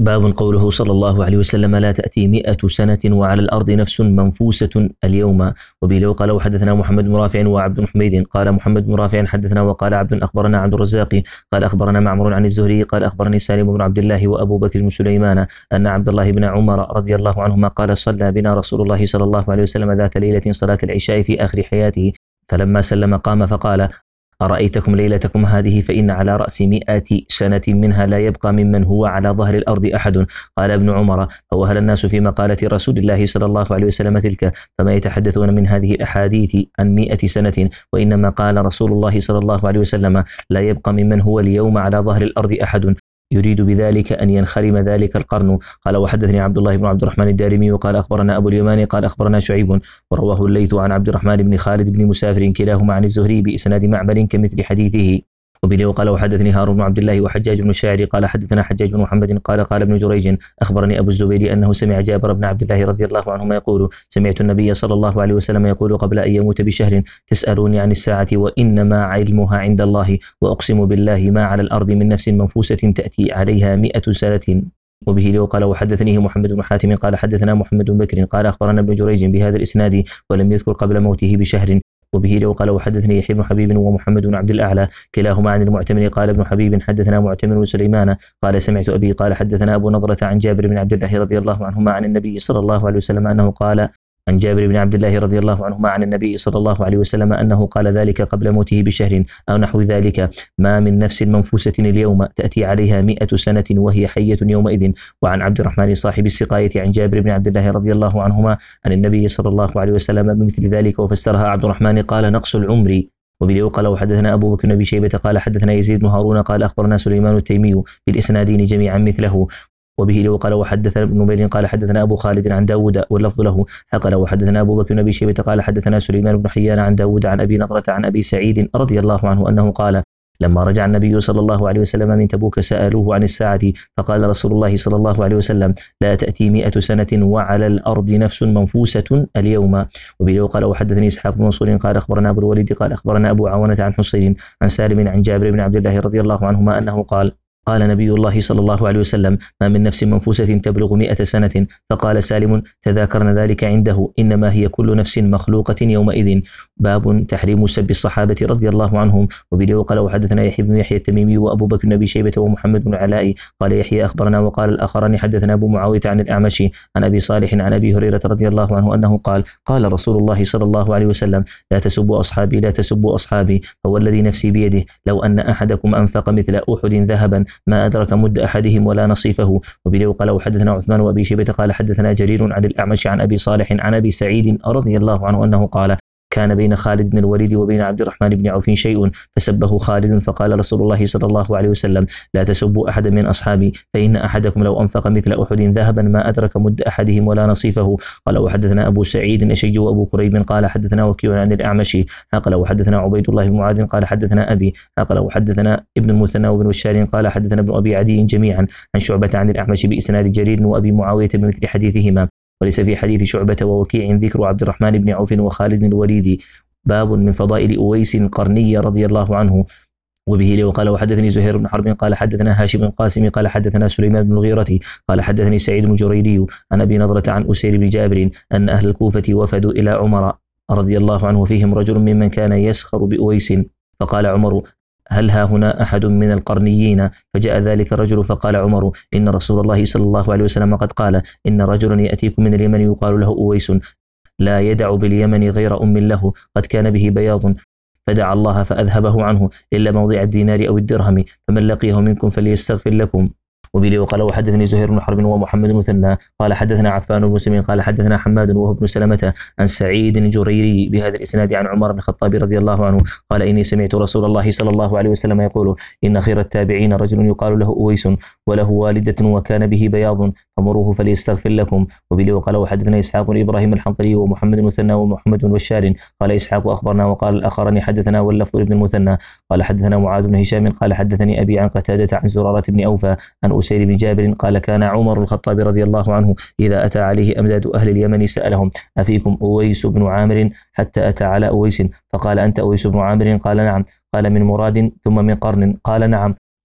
باب قوله صلى الله عليه وسلم لا تأتي مئة سنة وعلى الأرض نفس منفوسة اليوم. وبه قال وحدثنا محمد بن رافع وعبد بن حميد قال محمد بن رافع حدثنا وقال عبد أخبرنا عبد الرزاق قال أخبرنا معمر عن الزهري قال أخبرني سالم بن عبد الله وأبو بكر بن سليمان أن عبد الله بن عمر رضي الله عنهما قال صلى بنا رسول الله صلى الله عليه وسلم ذات ليلة صلاة العشاء في آخر حياته، فلما سلم قام فقال أرأيتكم ليلتكم هذه فإن على رأس مئة سنة منها لا يبقى ممن هو على ظهر الأرض أحد. قال ابن عمر فوهل الناس في مقالة رسول الله صلى الله عليه وسلم تلك، فما يتحدثون من هذه الأحاديث عن مئة سنة، وإنما قال رسول الله صلى الله عليه وسلم لا يبقى ممن هو اليوم على ظهر الأرض أحد، يريد بذلك أن ينخرم ذلك القرن. قال وحدثني عبد الله بن عبد الرحمن الدارمي وقال أخبرنا أبو اليماني قال أخبرنا شعيب ورواه الليث عن عبد الرحمن بن خالد بن مسافر كلاهما عن الزهري بإسناد معمر كمثل حديثه. وبه وقال وحدثني هارون بن عبد الله وحجاج بن الشاعري قال حدثنا حجاج بن محمد قال قال ابن جريج أخبرني أبو الزبير أنه سمع جابر بن عبد الله رضي الله عنهما يقول سمعت النبي صلى الله عليه وسلم يقول قبل أن يموت بشهر تسألوني عن الساعة وإنما علمها عند الله، وأقسم بالله ما على الأرض من نفس منفوسة تأتي عليها مئة سنة. وبه وقال وحدثنيه محمد بن حاتم قال حدثنا محمد بن بكر قال أخبرنا ابن جريج بهذا الإسناد ولم يذكر قبل موته بشهر. وبه وقال وحدثني يحيى بن حبيب ومحمد بن عبد الأعلى كلاهما عن المعتمر قال ابن حبيب حدثنا معتمر وسليمان قال سمعت أبي قال حدثنا أبو نضرة عن جابر بن عبد الله رضي الله عنهما عن النبي صلى الله عليه وسلم أنه قال عن جابر بن عبد الله رضي الله عنهما عن النبي صلى الله عليه وسلم أنه قال ذلك قبل موته بشهر أو نحو ذلك، ما من نفس منفوسة اليوم تأتي عليها مئة سنة وهي حية يومئذ. وعن عبد الرحمن صاحب السقاية عن جابر بن عبد الله رضي الله عنهما عن النبي صلى الله عليه وسلم بمثل ذلك، وفسرها عبد الرحمن قال نقص العمر. وبه قال وحدثنا أبو بكر بن أبي شيبة قال حدثنا يزيد بن هارون قال أخبرنا سليمان التيمي بالإسنادين جميعا مثله. وبه وقال وحدثنا ابن نمير قال حدثنا أبو خالد عن داود واللفظ له قال وحدثنا أبو بكر بن أبي شيبة قال حدثنا سليمان بن حيان عن داود عن أبي نضرة عن أبي سعيد رضي الله عنه أنه قال لما رجع النبي صلى الله عليه وسلم من تبوك سألوه عن الساعة فقال رسول الله صلى الله عليه وسلم لا تأتي مئة سنة وعلى الأرض نفس منفوسة اليوم. وبه قال وحدثني إسحاق بن منصور قال أخبرنا أبو الوليد قال أخبرنا أبو عوانة عن حسين عن سالم عن جابر بن عبد الله رضي الله عنهما أنه قال قال نبي الله صلى الله عليه وسلم ما من نفس منفوسة تبلغ مئة سنة، فقال سالم تذاكرنا ذلك عنده إنما هي كل نفس مخلوقة يومئذ. باب تحريم سب الصحابة رضي الله عنهم. وبه وقال وحدثنا يحيى بن يحيى التميمي وأبو بكر بن أبي شيبة ومحمد بن العلاء قال يحيى أخبرنا وقال الآخران حدثنا أبو معاوية عن الأعمش عن أبي صالح عن أبي هريرة رضي الله عنه أنه قال قال رسول الله صلى الله عليه وسلم لا تسبوا أصحابي لا تسبوا أصحابي، فهو الذي نفسي بيده لو أن أحدكم أنفق مثل أحد ذهبا ما أدرك مد أحدهم ولا نصيفه. وبه قال وحدثنا عثمان وأبي شيبة قال حدثنا جرير عن الأعمش عن أبي صالح عن أبي سعيد رضي الله عنه أنه قال كان بين خالد بن الوليد وبين عبد الرحمن بن عوف شيء فسبه خالد فقال رسول الله صلى الله عليه وسلم لا تسبوا أحدا من أصحابي فإن أحدكم لو أنفق مثل أحد ذهبا ما أدرك مد أحدهم ولا نصيفه. قال وحدثنا أبو سعيد الأشج وأبو كريب قال حدثنا وكيع عن الأعمش قال وحدثنا عبيد الله بن معاذ قال حدثنا أبي قال وحدثنا ابن المثنى وابن بشار قال حدثنا ابن أبي عدي جميعا عن شعبة عن الأعمش بإسناد جرير وأبي معاوية بمثل حديثهما، وليس في حديث شعبة ووكيع ذكر عبد الرحمن بن عوف وخالد بن الوليد. باب من فضائل أويس قرني رضي الله عنه. وبه وقال وحدثني زهير بن حرب قال حدثنا هاشم بن قاسم قال حدثنا سليمان بن الغيرة قال حدثني سعيد بن جريري عن أبي نضرة عن أسير بن جابر أن أهل الكوفة وفدوا إلى عمر رضي الله عنه فيهم رجل ممن كان يسخر بأويس، فقال عمر هل ها هنا أحد من القرنيين؟ فجاء ذلك الرجل فقال عمر إن رسول الله صلى الله عليه وسلم قد قال إن رجلا يأتيكم من اليمن يقال له أويس لا يدع باليمن غير أم له قد كان به بياض، فدعا الله فأذهبه عنه إلا موضع الدينار أو الدرهم، فمن لقيه منكم فليستغفر لكم. وبه وقال وحدثني زهير بن حرب ومحمد بن مثنى قال حدثنا عفان بن مسلم قال حدثنا حماد وهو بن سلمة عن سعيد الجريري بهذا الإسناد عن عمر بن الخطاب رضي الله عنه قال إني سمعت رسول الله صلى الله عليه وسلم يقول إن خير التابعين رجل يقال له أويس وله والدة وكان به بياض فمروه فليستغفر لكم. وبه وقال وحدثنا إسحاق بن إبراهيم الحنظلي ومحمد بن مثنى ومحمد بن بشار قال إسحاق أخبرنا وقال الآخران حدثنا واللفظ ابن المثنى قال حدثنا معاذ بن هشام قال حدثني أبي عن قتادة عن زرارة بن أوفى عن أسير بن جابر قال كان عمر الخطاب رضي الله عنه إذا أتى عليه أمداد أهل اليمن سألهم أفيكم أويس بن عامر حتى أتى على أويس فقال أنت أويس بن عامر؟ قال نعم. قال من مراد ثم من قرن؟ قال نعم.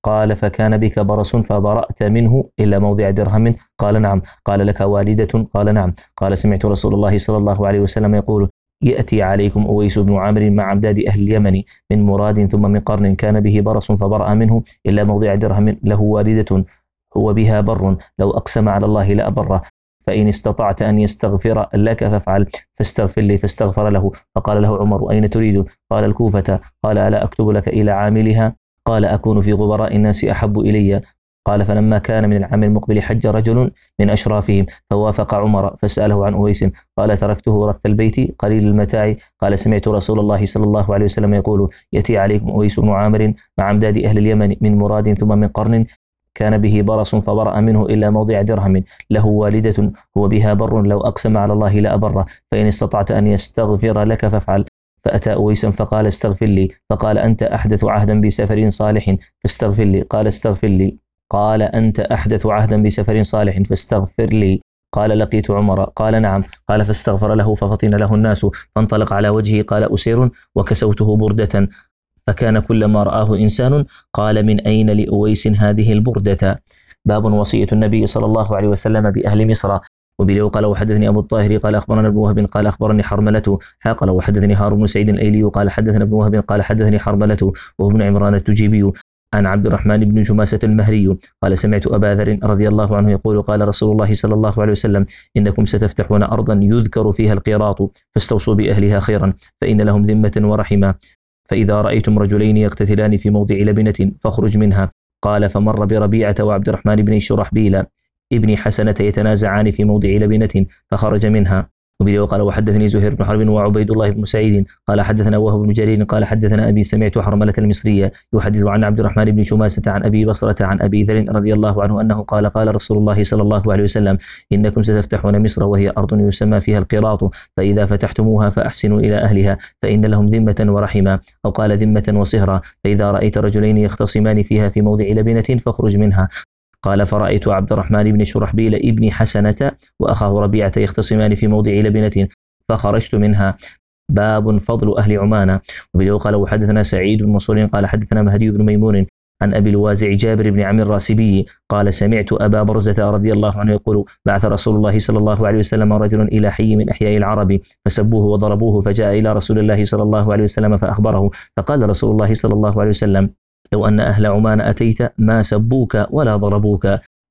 قال فكان بك برص فبرأت منه إلا موضع درهم؟ قال نعم. قال لك والدة؟ قال نعم. قال سمعت رسول الله صلى الله عليه وسلم يقول يأتي عليكم أويس بن عامر مع عمداد أهل اليمن من مراد ثم من قرن كان به برص فبرأ منه إلا موضع درهم، له والدة هو بها بر لو أقسم على الله لأبره، فإن استطعت أن يستغفر لك فافعل، فاستغفر لي. فاستغفر له. فقال له عمر أين تريد؟ قال الكوفة. قال ألا أكتب لك إلى عاملها؟ قال أكون في غبراء الناس أحب إلي. قال فلما كان من العام المقبل حج رجل من أشرافهم فوافق عمر فسأله عن أويس، قال تركته رث البيت قليل المتاع. قال سمعت رسول الله صلى الله عليه وسلم يقول يأتي عليكم أويس بن عامر مع عمداد أهل اليمن من مراد ثم من قرن كان به برص فبرأ منه إلا موضع درهم، له والدة هو بها بر لو أقسم على الله لأبره، فإن استطعت أن يستغفر لك فافعل. فأتى أويسا فقال استغفر لي. فقال أنت أحدث عهدا بسفر صالح فاستغفر لي. قال استغفر لي. قال أنت أحدث عهدا بسفر صالح فاستغفر لي. قال لقيت عمر. قال نعم. قال فاستغفر له ففطن له الناس فانطلق على وجهه. قال أسير وكسوته بردة، فكان كلما رآه إنسان قال من أين لأويس هذه البردة؟ باب وصية النبي صلى الله عليه وسلم بأهل مصر. وبه قال وحدثني أبو الطاهر قال أخبرنا ابن وهب قال أخبرني حرملة قال وحدثني هارون بن سعيد الأيلي قال حدثنا ابن وهب قال حدثني حرملة وهو ابن عمران التجيبي عن عبد الرحمن بن جماسة المهري قال سمعت أبا ذر رضي الله عنه يقول قال رسول الله صلى الله عليه وسلم إنكم ستفتحون أرضا يذكر فيها القيراط فاستوصوا بأهلها خيرا فإن لهم ذمة ورحمة، فإذا رأيتم رجلين يقتتلان في موضع لبنة فاخرج منها. قال فمر بربيعة وعبد الرحمن بن شرحبيل ابن حسنة يتنازعان في موضع لبنة فخرج منها. وبه قال وحدثني زهير بن حرب وعبيد الله بن سعيد قال حدثنا وهب بن جرير قال حدثنا أبي سمعت حرملة المصرية يحدث عن عبد الرحمن بن شماسة عن أبي بصرة عن أبي ذر رضي الله عنه أنه قال قال رسول الله صلى الله عليه وسلم إنكم ستفتحون مصر وهي أرض يسمى فيها القراط، فإذا فتحتموها فأحسنوا إلى أهلها فإن لهم ذمة ورحمة، أو قال ذمة وصهرا، فإذا رأيت رجلين يختصمان فيها في موضع لبنة فاخرج منها. قال فرأيت عبد الرحمن بن شرحبيل ابن حسنة وأخاه ربيعة يختصمان في موضع لبنة فخرجت منها. باب فضل أهل عمان. وبه قال وحدثنا سعيد بن منصور قال حدثنا مهدي بن ميمون عن أبي الوازع جابر بن عمرو الراسبي قال سمعت أبا برزة رضي الله عنه يقول بعث رسول الله صلى الله عليه وسلم رجل إلى حي من أحياء العرب فسبوه وضربوه، فجاء إلى رسول الله صلى الله عليه وسلم فأخبره، فقال رسول الله صلى الله عليه وسلم لو أن أهل عمان أتيت ما سبوك ولا ضربوك.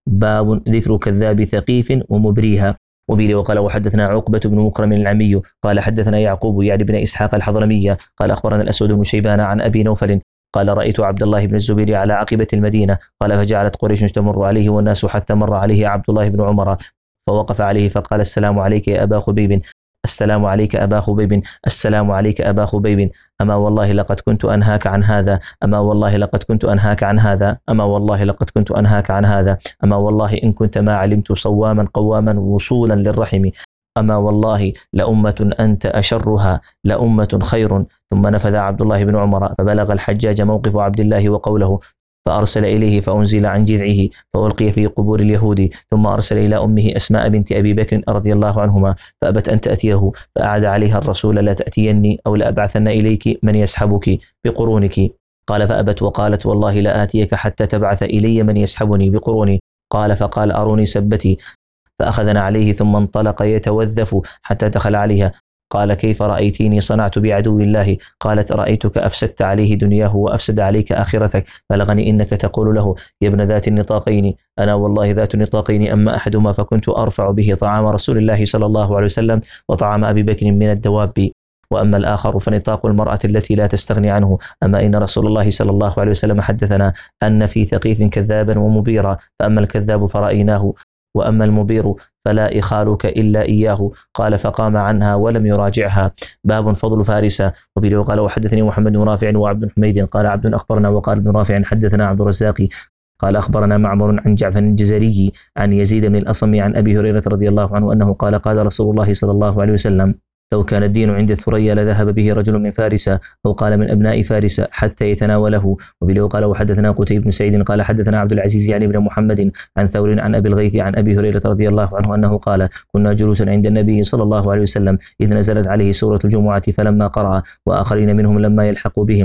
باب ذكر كذاب ثقيف ومبريها. وبه وقال وحدثنا عقبة بن مكرم العمي قال حدثنا يعقوب يعني بن إسحاق الحضرمية قال أخبرنا الأسود بن شيبان عن أبي نوفل قال رأيت عبد الله بن الزبير على عقبة المدينة قال فجعلت قريش تمر عليه والناس حتى مر عليه عبد الله بن عمر فوقف عليه فقال السلام عليك يا أبا خبيب، السلام عليك أبا خبيب، السلام عليك أبا خبيب، أما والله لقد كنت أنهاك عن هذا، أما والله لقد كنت أنهاك عن هذا، أما والله لقد كنت أنهاك عن هذا، أما والله إن كنت ما علمت صواما قواما وصولا للرحم، أما والله لأمة أنت أشرها لأمة خير. ثم نفذ عبد الله بن عمر فبلغ الحجاج موقف عبد الله وقوله فأرسل إليه فأنزل عن جذعه فألقي في قبور اليهود، ثم أرسل إلى أمه أسماء بنت أبي بكر رضي الله عنهما فأبت أن تأتيه، فأعاد عليها الرسول لا تأتيني أو لأبعثن إليك من يسحبك بقرونك. قال فأبت وقالت والله لا آتيك حتى تبعث إلي من يسحبني بقروني. قال فقال أروني سبتي، فأخذنا عليه ثم انطلق يتوذف حتى دخل عليها. قال كيف رأيتيني صنعت بعدو الله؟ قالت رأيتك أفسدت عليه دنياه وأفسد عليك آخرتك، بلغني إنك تقول له يا ابن ذات النطاقين، أنا والله ذات النطاقين، أما أحدهما فكنت أرفع به طعام رسول الله صلى الله عليه وسلم وطعام أبي بكر من الدواب، وأما الآخر فنطاق المرأة التي لا تستغني عنه. أما إن رسول الله صلى الله عليه وسلم حدثنا أن في ثقيف كذابا ومبيرا، فأما الكذاب فرأيناه وأما المبير فلا إخالك إلا إياه. قال فقام عنها ولم يراجعها. باب فضل فارس. وبه قال وحدثني محمد بن رافع وعبد حميد قال عبد أخبرنا وقال ابن رافع حدثنا عبد الرزاق قال أخبرنا معمر عن جعفر الجزري عن يزيد بن الأصم عن أبي هريرة رضي الله عنه أنه قال قال رسول الله صلى الله عليه وسلم لو كان الدين عند الثريا لذهب به رجل من فارس أو قال من أبناء فارس حتى يتناوله. وبه قال وحدثنا قتيبة بن سعيد قال حدثنا عبد العزيز يعني بن محمد عن ثور عن أبي الغيث عن أبي هريرة رضي الله عنه أنه قال كنا جلوسا عند النبي صلى الله عليه وسلم إذ نزلت عليه سورة الجمعة فلما قرأ وآخرين منهم لما يلحقوا بهم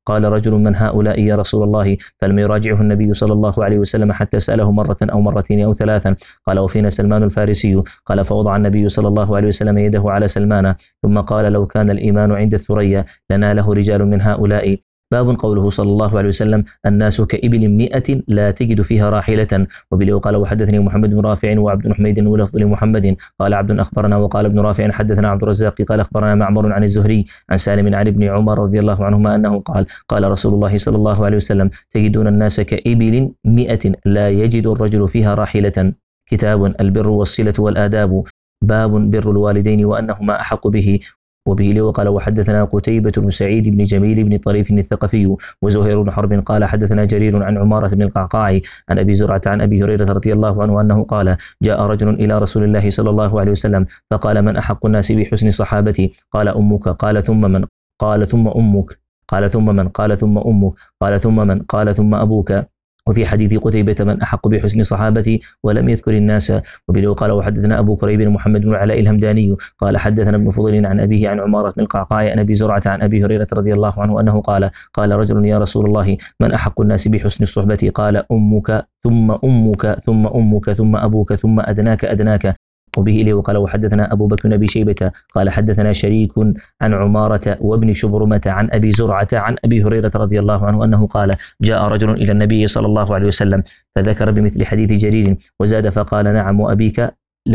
قال رجل من هؤلاء يا رسول الله؟ فلم يراجعه النبي صلى الله عليه وسلم حتى سأله مرة أو مرتين أو ثلاثا. قال وفينا سلمان الفارسي. قال فوضع النبي صلى الله عليه وسلم يده على سلمان ثم قال لو كان الإيمان عند الثريا لناله رجال من هؤلاء. باب قوله صلى الله عليه وسلم الناس كإبل مئة لا تجد فيها راحلة. وبه قال وحدثني محمد بن رافع وعبد بن حميد ولفظ لمحمد قال عبد أخبرنا وقال ابن رافع حدثنا عبد الرزاق قال أخبرنا معمر عن الزهري عن سالم عن ابن عمر رضي الله عنهما أنه قال قال رسول الله صلى الله عليه وسلم تجدون الناس كإبل مئة لا يجد الرجل فيها راحلة. كتاب البر والصلة والآداب. باب بر الوالدين وأنهما أحق به. وبه وقال وحدثنا قتيبة بن سعيد بن جميل بن طريف الثقفي وزهير بن حرب قال حدثنا جرير عن عمارة بن القعقاع عن أبي زرعة عن أبي هريرة رضي الله عنه أنه قال جاء رجل إلى رسول الله صلى الله عليه وسلم فقال من أحق الناس بحسن صحابتي؟ قال أمك. قال ثم من؟ قال ثم أمك. قال ثم من؟ قال ثم أمك. قال ثم من؟ قال ثم أبوك. وفي حديث قتيبة من أحق بحسن صحابتي ولم يذكر الناس. وبه قال وحدثنا أبو كريب محمد بن علاء الهمداني قال حدثنا ابن فضيل عن أبيه عن عمارة بن القعقاع عن أبي زرعة عن أبي هريرة رضي الله عنه أنه قال قال رجل يا رسول الله من أحق الناس بحسن الصحبة؟ قال أمك ثم أمك ثم أمك ثم أبوك ثم أدناك أدناك. وبه إليه وقال وحدثنا أبو بكر بن أبي شيبة قال حدثنا شريك عن عمارة وابن شبرمة عن أبي زرعة عن أبي هريرة رضي الله عنه أنه قال جاء رجل إلى النبي صلى الله عليه وسلم فذكر بمثل حديث جرير وزاد فقال نعم وأبيك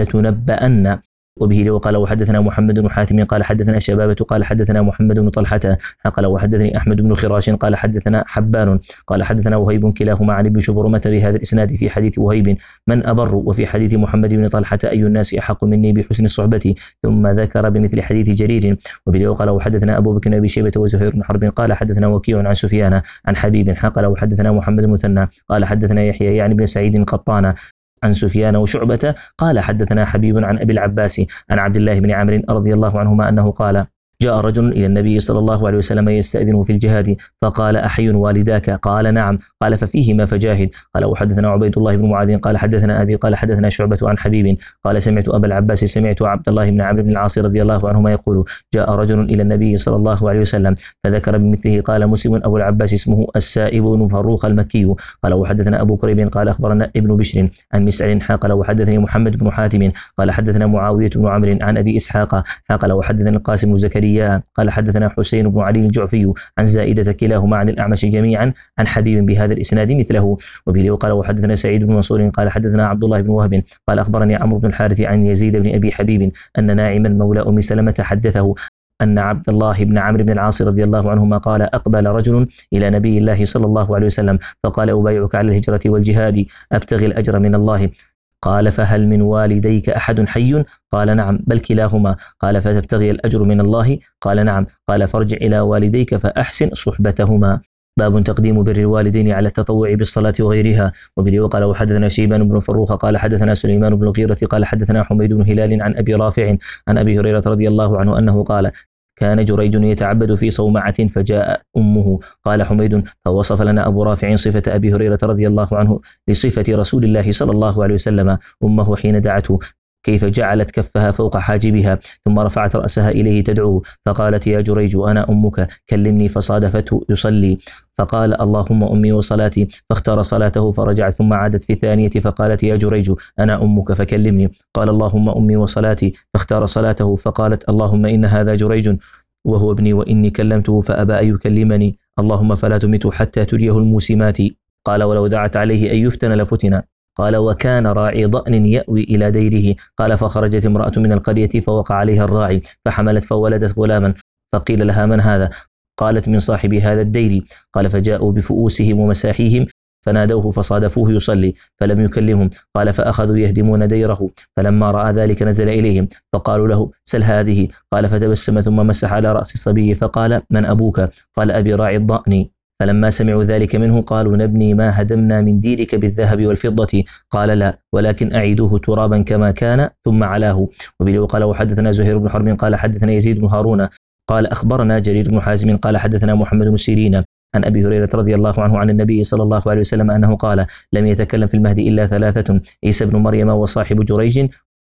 لتنبأن. وبه وقال وحدثنا محمد بن حاتم قال حدثنا شبابة قال حدثنا محمد بن طلحة قال وحدثني أحمد بن خراش قال حدثنا حبان قال حدثنا وهيب كلاهما عن ابن شبرمة بهذا الإسناد في حديث وهيب من أبر وفي حديث محمد بن طلحة أي الناس أحق مني بحسن الصحبة ثم ذكر بمثل حديث جرير. وبه وقال وحدثنا أبو بكر بن أبي شيبة وزهير بن حرب قال حدثنا وكيع عن سفيان عن حبيب قال وحدثنا محمد المثنى قال حدثنا يحيى يعني بن سعيد القطان عن سفيان وشعبة قال حدثنا حبيب عن أبي العباس عن عبد الله بن عمرو رضي الله عنهما أنه قال جاء رجل إلى النبي صلى الله عليه وسلم يستأذنه في الجهاد فقال أحي والداك؟ قال نعم. قال ففيهما فجاهد. قال وحدثنا عبيد الله بن معاذ قال حدثنا أبي قال حدثنا شعبة عن حبيب قال سمعت أبا العباس سمعت عبد الله بن عمرو بن العاص رضي الله عنهما يقول جاء رجل إلى النبي صلى الله عليه وسلم فذكر بمثله. قال مسلم أبو العباس اسمه السائب بن فروخ المكي. قال وحدثنا أبو كريب قال أخبرنا ابن بشر عن مسعر قال وحدثني محمد بن حاتم قال حدثنا معاوية بن عمرو عن أبي إسحاق قال وحدثنا القاسم بن زكريا قال حدثنا حسين بن علي الجعفي عن زائدة كلاهما عن الأعمش جميعا عن حبيب بهذا الإسناد مثله. وبه وقال وحدثنا سعيد بن منصور قال حدثنا عبد الله بن وهب قال أخبرني عمرو بن الحارث عن يزيد بن أبي حبيب أن ناعما مولى أم سلمة حدثه أن عبد الله بن عمرو بن العاص رضي الله عنهما قال أقبل رجل إلى نبي الله صلى الله عليه وسلم فقال أبايعك على الهجرة والجهاد أبتغي الأجر من الله. قال فهل من والديك أحد حي؟ قال نعم بل كلاهما. قال فتبتغي الأجر من الله؟ قال نعم. قال فارجع إلى والديك فأحسن صحبتهما. باب تقديم بر الوالدين على التطوع بالصلاة وغيرها. وبه وقال وحدثنا شيبان بن فروخ قال حدثنا سليمان بن الغيرة قال حدثنا حميد بن هلال عن أبي رافع عن أبي هريرة رضي الله عنه أنه قال كان جريج يتعبد في صومعة فجاء أمه. قال حميد فوصف لنا أبو رافع صفة أبي هريرة رضي الله عنه لصفة رسول الله صلى الله عليه وسلم أمه حين دعته كيف جعلت كفها فوق حاجبها ثم رفعت رأسها إليه تدعوه فقالت يا جريج أنا أمك كلمني فصادفته يصلي فقال اللهم أمي وصلاتي فاختار صلاته فرجعت ثم عادت في الثانية فقالت يا جريج أنا أمك فكلمني قال اللهم أمي وصلاتي فاختار صلاته فقالت اللهم إن هذا جريج وهو ابني وإني كلمته فأبى أن يكلمني اللهم فلا تمته حتى تريه الموسمات. قال ولو دعت عليه أن يفتن لفتن. قال وكان راعي ضأن يأوي إلى ديره. قال فخرجت امرأة من القرية فوقع عليها الراعي فحملت فولدت غلاما فقيل لها من هذا؟ قالت من صاحب هذا الدير. قال فجاءوا بفؤوسهم ومساحيهم فنادوه فصادفوه يصلي فلم يكلمهم. قال فأخذوا يهدمون ديره فلما رأى ذلك نزل إليهم فقالوا له سل هذه. قال فتبسم ثم مسح على رأس الصبي فقال من أبوك؟ قال أبي راعي الضأن. فلما سمعوا ذلك منه قالوا نبني ما هدمنا من ديرك بالذهب والفضة. قال لا ولكن أعيدوه ترابا كما كان ثم علاه. وبه وقال وحدثنا زهير بن حرب قال حدثنا يزيد بن هارون قال أخبرنا جرير بن حازم قال حدثنا محمد بن سيرين عن أبي هريرة رضي الله عنه عن النبي صلى الله عليه وسلم أنه قال لم يتكلم في المهدي إلا ثلاثة عيسى بن مريم وصاحب جريج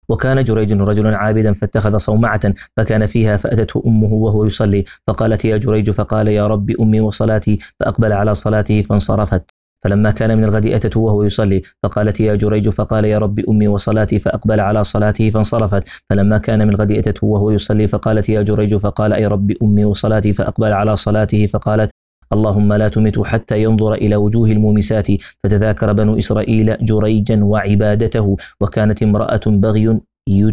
وكان جريج رجلا عابدا فاتخذ صومعة فكان فيها فأتته أمه وهو يصلي فقالت يا جريج فقال يا رب أمي وصلاتي فأقبل على صلاته فانصرفت. فلما كان من الغد أتته وهو يصلي فقالت يا جريج فقال يا رب أمي وصلاتي فأقبل على صلاته فانصرفت. فلما كان من الغد أتته وهو يصلي فقالت يا جريج فقال أي رب أمي وصلاتي فأقبل على صلاته فقالت اللهم لا تمته حتى ينظر إلى وجوه المومسات. فتذاكر بنو إسرائيل جريجا وعبادته وكانت امرأة بغي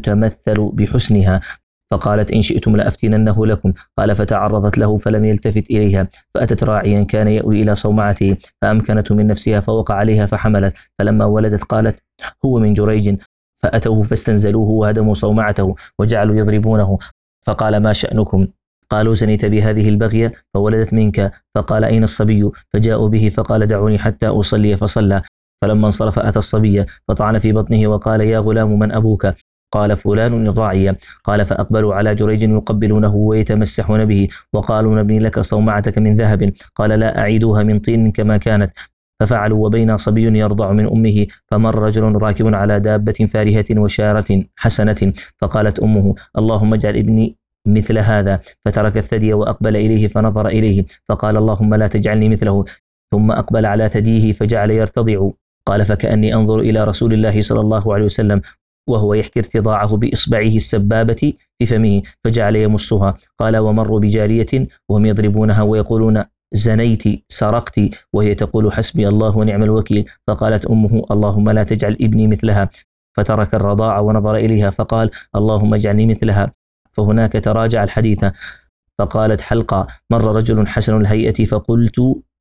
يتمثل بحسنها فقالت إن شئتم لأفتننه لكم. قال فتعرضت له فلم يلتفت إليها فأتت راعيا كان يأوي إلى صومعته فأمكنته من نفسها فوقع عليها فحملت. فلما ولدت قالت هو من جريج فأتوه فاستنزلوه وهدموا صومعته وجعلوا يضربونه فقال ما شأنكم؟ قالوا زنيت بهذه البغية فولدت منك. فقال أين الصبي؟ فجاءوا به فقال دعوني حتى أصلي فصلى. فلما انصرف أتى الصبي فطعن في بطنه وقال يا غلام من أبوك؟ قال فلان الراعي. قال فأقبلوا على جريج يقبلونه ويتمسحون به وقالوا نبني لك صومعتك من ذهب. قال لا أعيدوها من طين كما كانت. ففعلوا وبين صبي يرضع من أمه فمر رجل راكب على دابة فارهة وشارة حسنة فقالت أمه اللهم اجعل ابني مثل هذا. فترك الثدي وأقبل إليه فنظر إليه فقال اللهم لا تجعلني مثله. ثم أقبل على ثديه فجعل يرتضع. قال فكأني أنظر إلى رسول الله صلى الله عليه وسلم وهو يحكي ارتضاعه بإصبعه السبابة في فمه فجعل يمصها. قال ومروا بجارية وهم يضربونها ويقولون زنيت سرقت وهي تقول حسبي الله ونعم الوكيل. فقالت أمه اللهم لا تجعل ابني مثلها. فترك الرضاع ونظر إليها فقال اللهم اجعلني مثلها. فهناك تراجع الحديث. فقالت حلقة مر رجل حسن الهيئة فقلت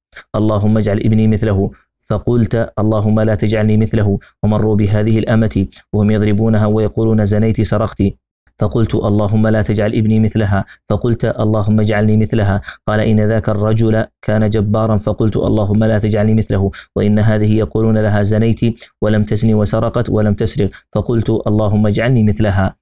اللهم اجعل ابني مثله. فقلت اللهم لا تجعلني مثله. ومروا بهذه الأمة وهم يضربونها ويقولون زنيت سرقت. فقلت اللهم لا تجعل ابني مثلها. فقلت اللهم اجعلني مثلها. قال إن ذاك الرجل كان جبارا. فقلت اللهم لا تجعلني مثله. وإن هذه يقولون لها زنيت ولم تزني وسرقت ولم تسرق. فقلت اللهم اجعلني مثلها.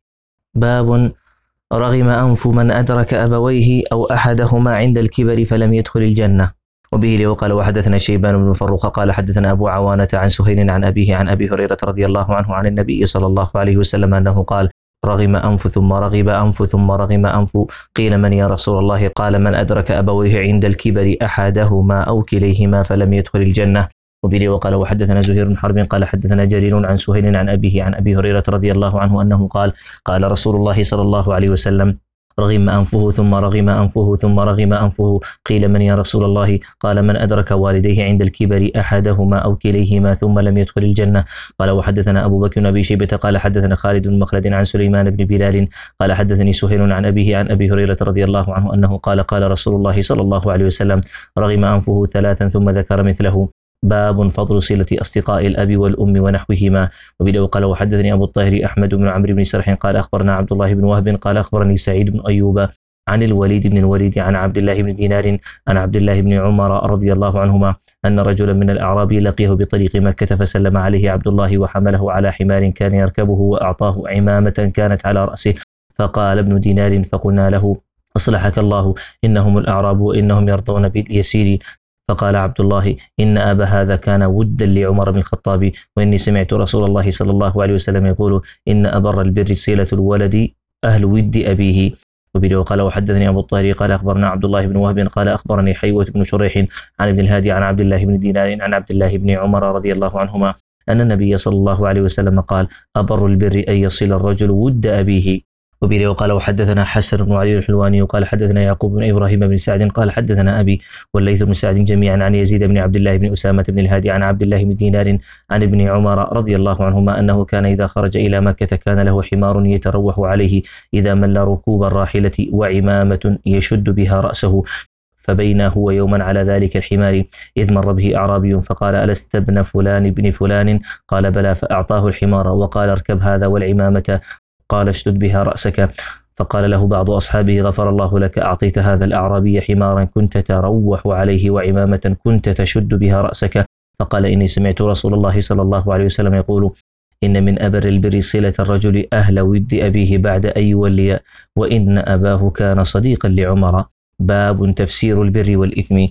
باب رغم أنف من أدرك أبويه أو أحدهما عند الكبر فلم يدخل الجنة. وبه لي وقال وحدثنا شيبان بن فروخ قال حدثنا أبو عوانة عن سهيل عن أبيه عن أبي هريرة رضي الله عنه عن النبي صلى الله عليه وسلم أنه قال رغم أنف ثم رغب أنف ثم رغم أنف. قيل من يا رسول الله؟ قال من أدرك أبويه عند الكبر أحدهما أو كليهما فلم يدخل الجنة. وبه وقال وحدثنا زهير بن حرب قال حدثنا جرير عن سهيل عن أبيه عن أبي هريرة رضي الله عنه أنه قال قال رسول الله صلى الله عليه وسلم رغم أنفه ثم رغم أنفه ثم رغم أنفه. قيل من يا رسول الله؟ قال من أدرك والديه عند الكبر أحدهما أو كليهما ثم لم يدخل الجنة. قال وحدثنا أبو بكر بن أبي شيبة قال حدثنا خالد بن مخلد عن سليمان بن بلال قال حدثني سهيل عن أبيه عن أبي هريرة رضي الله عنه أنه قال قال رسول الله صلى الله عليه وسلم رغم أنفه ثلاثا ثم ذكر مثله. باب فضل صلة أصدقاء الأب والأم ونحوهما. وبه قال وحدثني أبو الطاهر أحمد بن عمرو بن سرح قال أخبرنا عبد الله بن وهب قال أخبرني سعيد بن أيوب عن الوليد بن الوليد عن عبد الله بن دينار عن عبد الله بن عمر رضي الله عنهما أن رجلا من الأعراب لقيه بطريق مكة فسلم عليه عبد الله وحمله على حمار كان يركبه وأعطاه عمامة كانت على رأسه. فقال ابن دينار فقلنا له أصلحك الله إنهم الأعراب وإنهم يرضون باليسير. فقال عبد الله إن أبا هذا كان ودا لعمر بن الخطاب وإني سمعت رسول الله صلى الله عليه وسلم يقول إن أبر البر صلة الولد أهل ود أبيه. وبه قال وحدثني أبو الطاهر قال أخبرنا عبد الله بن وهب قال أخبرني حيوة بن شريح عن ابن الهادي عن عبد الله بن دينار عن عبد الله بن عمر رضي الله عنهما أن النبي صلى الله عليه وسلم قال أبر البر أن يصل الرجل ود أبيه. وبه وقال وحدثنا حسن بن علي الحلواني وقال حدثنا يعقوب بن إبراهيم بن سعد قال حدثنا أبي والليث بن سعد جميعا عن يزيد بن عبد الله بن أسامة بن الهادي عن عبد الله بن دينار عن ابن عمر رضي الله عنهما أنه كان إذا خرج إلى مكة كان له حمار يتروح عليه إذا مل ركوب الراحلة وعمامة يشد بها رأسه. فبينا هو يوما على ذلك الحمار إذ مر به أعرابي فقال ألست ابن فلان ابن فلان؟ قال بلى. فأعطاه الحمار وقال اركب هذا والعمامة قال اشدد بها رأسك. فقال له بعض أصحابه غفر الله لك أعطيت هذا الأعرابي حمارا كنت تروح عليه وعمامة كنت تشد بها رأسك. فقال إني سمعت رسول الله صلى الله عليه وسلم يقول إن من أبر البر صلة الرجل أهل ود أبيه بعد أن يولي وإن أباه كان صديقا لعمر. باب تفسير البر والإثم.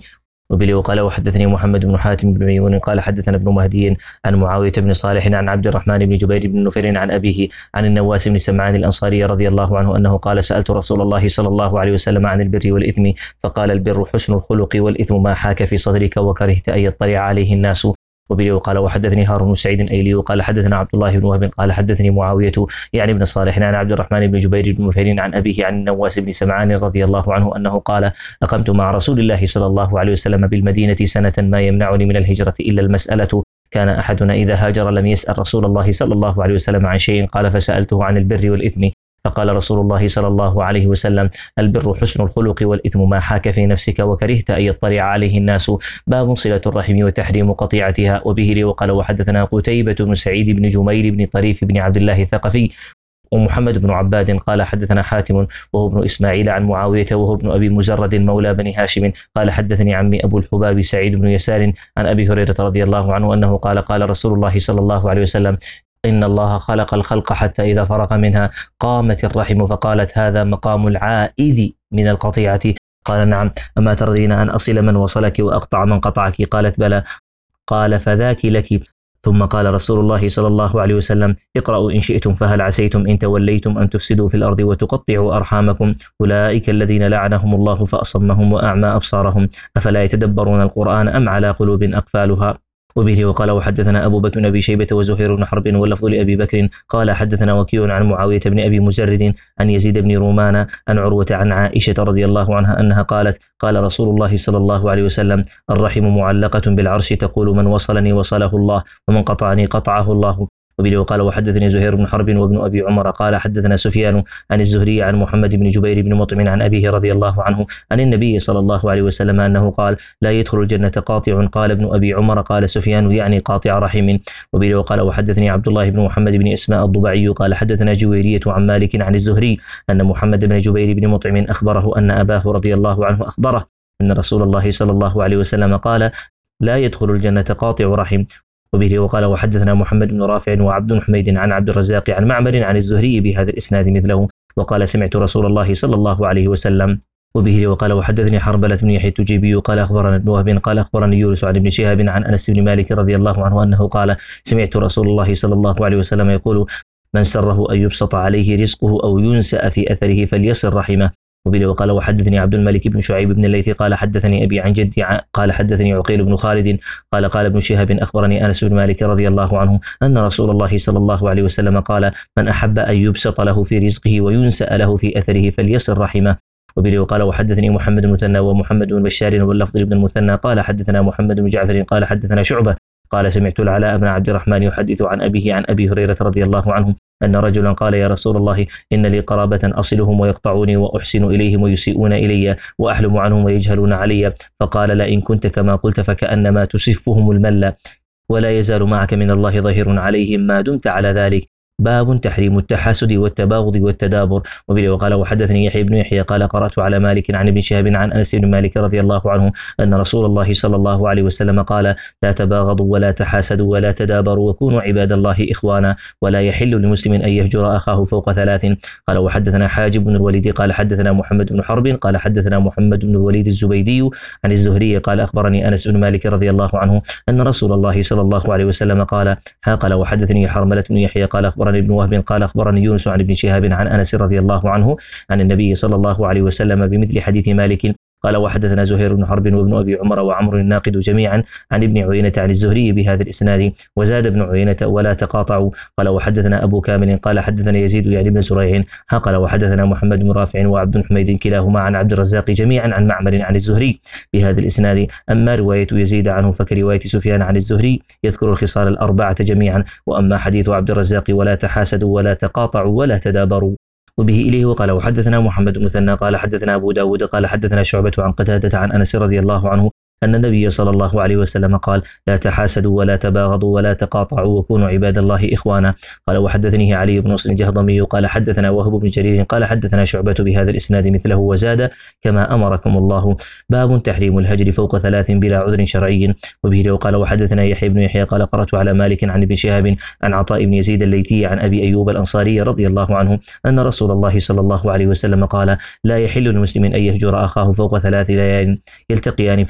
وبه وقال وحدثني محمد بن حاتم بن ميمون قال حدثنا ابن مهدي عن معاوية بن صالح عن عبد الرحمن بن جبير بن نفير عن أبيه عن النواس بن سمعان الأنصاري رضي الله عنه أنه قال سألت رسول الله صلى الله عليه وسلم عن البر والإثم فقال البر حسن الخلق والإثم ما حاك في صدرك وكرهت أن يطلع عليه الناس. وبه وقال وحدثني هارون بن سعيد أيلي وقال حدثنا عبد الله بن وهب قال حدثني معاوية يعني بن صالح عن عبد الرحمن بن جبير بن نفير عن أبيه عن النواس بن سمعان رضي الله عنه أنه قال أقمت مع رسول الله صلى الله عليه وسلم بالمدينة سنة ما يمنعني من الهجرة إلا المسألة كان أحدنا إذا هاجر لم يسأل رسول الله صلى الله عليه وسلم عن شيء قال فسألته عن البر والإثم فقال رسول الله صلى الله عليه وسلم البر حسن الخلق والإثم ما حاك في نفسك وكرهت أن يطلع عليه الناس. باب صلة الرحم وتحريم قطيعتها. وبه وقال وحدثنا قتيبة بن سعيد بن جميل بن طريف بن عبد الله الثقفي ومحمد بن عباد قال حدثنا حاتم وهو ابن إسماعيل عن معاوية وهو ابن أبي مزرد مولى بني هاشم قال حدثني عمي أبو الحباب سعيد بن يسار عن أبي هريرة رضي الله عنه أنه قال قال رسول الله صلى الله عليه وسلم إن الله خلق الخلق حتى إذا فرغ منها قامت الرحم فقالت هذا مقام العائد من القطيعة قال نعم أما ترضين أن أصل من وصلك وأقطع من قطعك قالت بلى قال فذاك لك. ثم قال رسول الله صلى الله عليه وسلم اقرأوا إن شئتم فهل عسيتم إن توليتم أن تفسدوا في الأرض وتقطعوا أرحامكم أولئك الذين لعنهم الله فأصمهم وأعمى أبصارهم أفلا يتدبرون القرآن أم على قلوب أقفالها. وبه وقال وحدثنا أبو بكر بن أبي شيبة وزهير بن حرب واللفظ لأبي بكر قال حدثنا وكيع عن معاوية بن أبي مزرد عن يزيد بن رومان عن عروة عن عائشة رضي الله عنها أنها قالت قال رسول الله صلى الله عليه وسلم الرحم معلقة بالعرش تقول من وصلني وصله الله ومن قطعني قطعه الله. وبه وقال وحدثني زهير بن حرب وابن أبي عمر قال حدثنا سفيان عن الزهري عن محمد بن جبير بن مطعم عن أبيه رضي الله عنه عن النبي صلى الله عليه وسلم أنه قال لا يدخل الجنة قاطع. قال ابن أبي عمر قال سفيان يعني قاطع رحم. وبه وقال وحدثني عبد الله بن محمد بن إسماء الضبعي قال حدثنا جويرية عن مالك عن الزهري أن محمد بن جبير بن مطعم أخبره أن أباه رضي الله عنه أخبره أن رسول الله صلى الله عليه وسلم قال لا يدخل الجنة قاطع رحم. وبه وقال وحدثنا محمد بن رافع وعبد حميد عن عبد الرزاق عن معمر عن الزهري بهذا الإسناد مثله وقال سمعت رسول الله صلى الله عليه وسلم. وبه وقال وحدثني حربلة بن يحيى التجيبي قال أخبرنا ابن وهب قال أخبرني يونس عن ابن شهاب عن أنس بن مالك رضي الله عنه أنه قال سمعت رسول الله صلى الله عليه وسلم يقول من سره أن يبسط عليه رزقه أو ينسأ في أثره فليصل رحمه. وبه وقال وحدثني عبد الملك بن شعيب بن الليث قال حدثني أبي عن جدي قال حدثني عقيل بن خالد قال قال ابن شهاب أخبرني أنس بن مالك رضي الله عنه أن رسول الله صلى الله عليه وسلم قال من أحب أن يبسط له في رزقه وينسأ له في أثره فليصل رحمه. وبه وقال وحدثني محمد بن المثنى ومحمد بن بشار واللفظ بن المثنى قال حدثنا محمد بن جعفر قال حدثنا شعبة قال سمعت العلاء بن عبد الرحمن يحدث عن أبيه عن أبي هريرة رضي الله عنه أن رجلا قال يا رسول الله إن لي قرابة أصلهم ويقطعوني وأحسن إليهم ويسيئون إلي وأحلم عنهم ويجهلون علي فقال لئن كنت كما قلت فكأنما تسفهم المل ولا يزال معك من الله ظهير عليهم ما دمت على ذلك. باب تحريم التحاسد والتباغض والتدابر. وبه وقال وحدثني يحيى بن يحيى قال قرأت على مالك عن ابن شهاب عن أنس بن مالك رضي الله عنه أن رسول الله صلى الله عليه وسلم قال لا تباغضوا ولا تحاسدوا ولا تدابروا وكونوا عباد الله إخوانا ولا يحل لمسلم أن يهجر أخاه فوق ثلاث. قال وحدثنا حاجب بن الوليد قال حدثنا محمد بن حرب قال حدثنا محمد بن الوليد الزبيدي عن الزهري قال أخبرني أنس بن مالك رضي الله عنه أن رسول الله صلى الله عليه وسلم قال ها قال وحدثني حرملة بن يحيى قال أخبرني ابن وهب قال أخبرني يونس عن ابن شهاب عن أنس رضي الله عنه عن النبي صلى الله عليه وسلم بمثل حديث مالك قال وحدثنا زهير بن حرب وابن أبي عمر وعمر الناقد جميعا عن ابن عيينة عن الزهري بهذا الإسناد وزاد ابن عيينة ولا تقاطعوا. قال وحدثنا أبو كامل قال حدثنا يزيد يعني بن زريع ها قال وحدثنا محمد بن رافع وعبد حميد كلاهما عن عبد الرزاق جميعا عن معمر عن الزهري بهذا الإسناد. أما رواية يزيد عنه فكرواية سفيان عن الزهري يذكر الخصال الأربعة جميعا وأما حديث عبد الرزاق ولا تحاسدوا ولا تقاطعوا ولا تدابروا. وبه إليه وقال وحدثنا محمد بن المثنى قال حدثنا أبو داود قال حدثنا شعبة عن قتادة عن أنس رضي الله عنه أن النبي صلى الله عليه وسلم قال لا تحاسدوا ولا تباغضوا ولا تقاطعوا وكونوا عباد الله إخوانا. قال وحدثنيه علي بن نصر الجهضمي قال حدثنا وهب بن جرير قال حدثنا شعبة بهذا الإسناد مثله وزاد كما أمركم الله. باب تحريم الهجر فوق ثلاث بلا عذر شرعي. وبه وقال وحدثنا يحيى بن يحيى قال قرأت على مالك عن ابن شهاب عن عطاء بن يزيد الليثي عن أبي أيوب الأنصاري رضي الله عنه أن رسول الله صلى الله عليه وسلم قال لا يحل لمسلم أن يهجر أخاه فوق ثلاث ليال يلتقيان فيعرض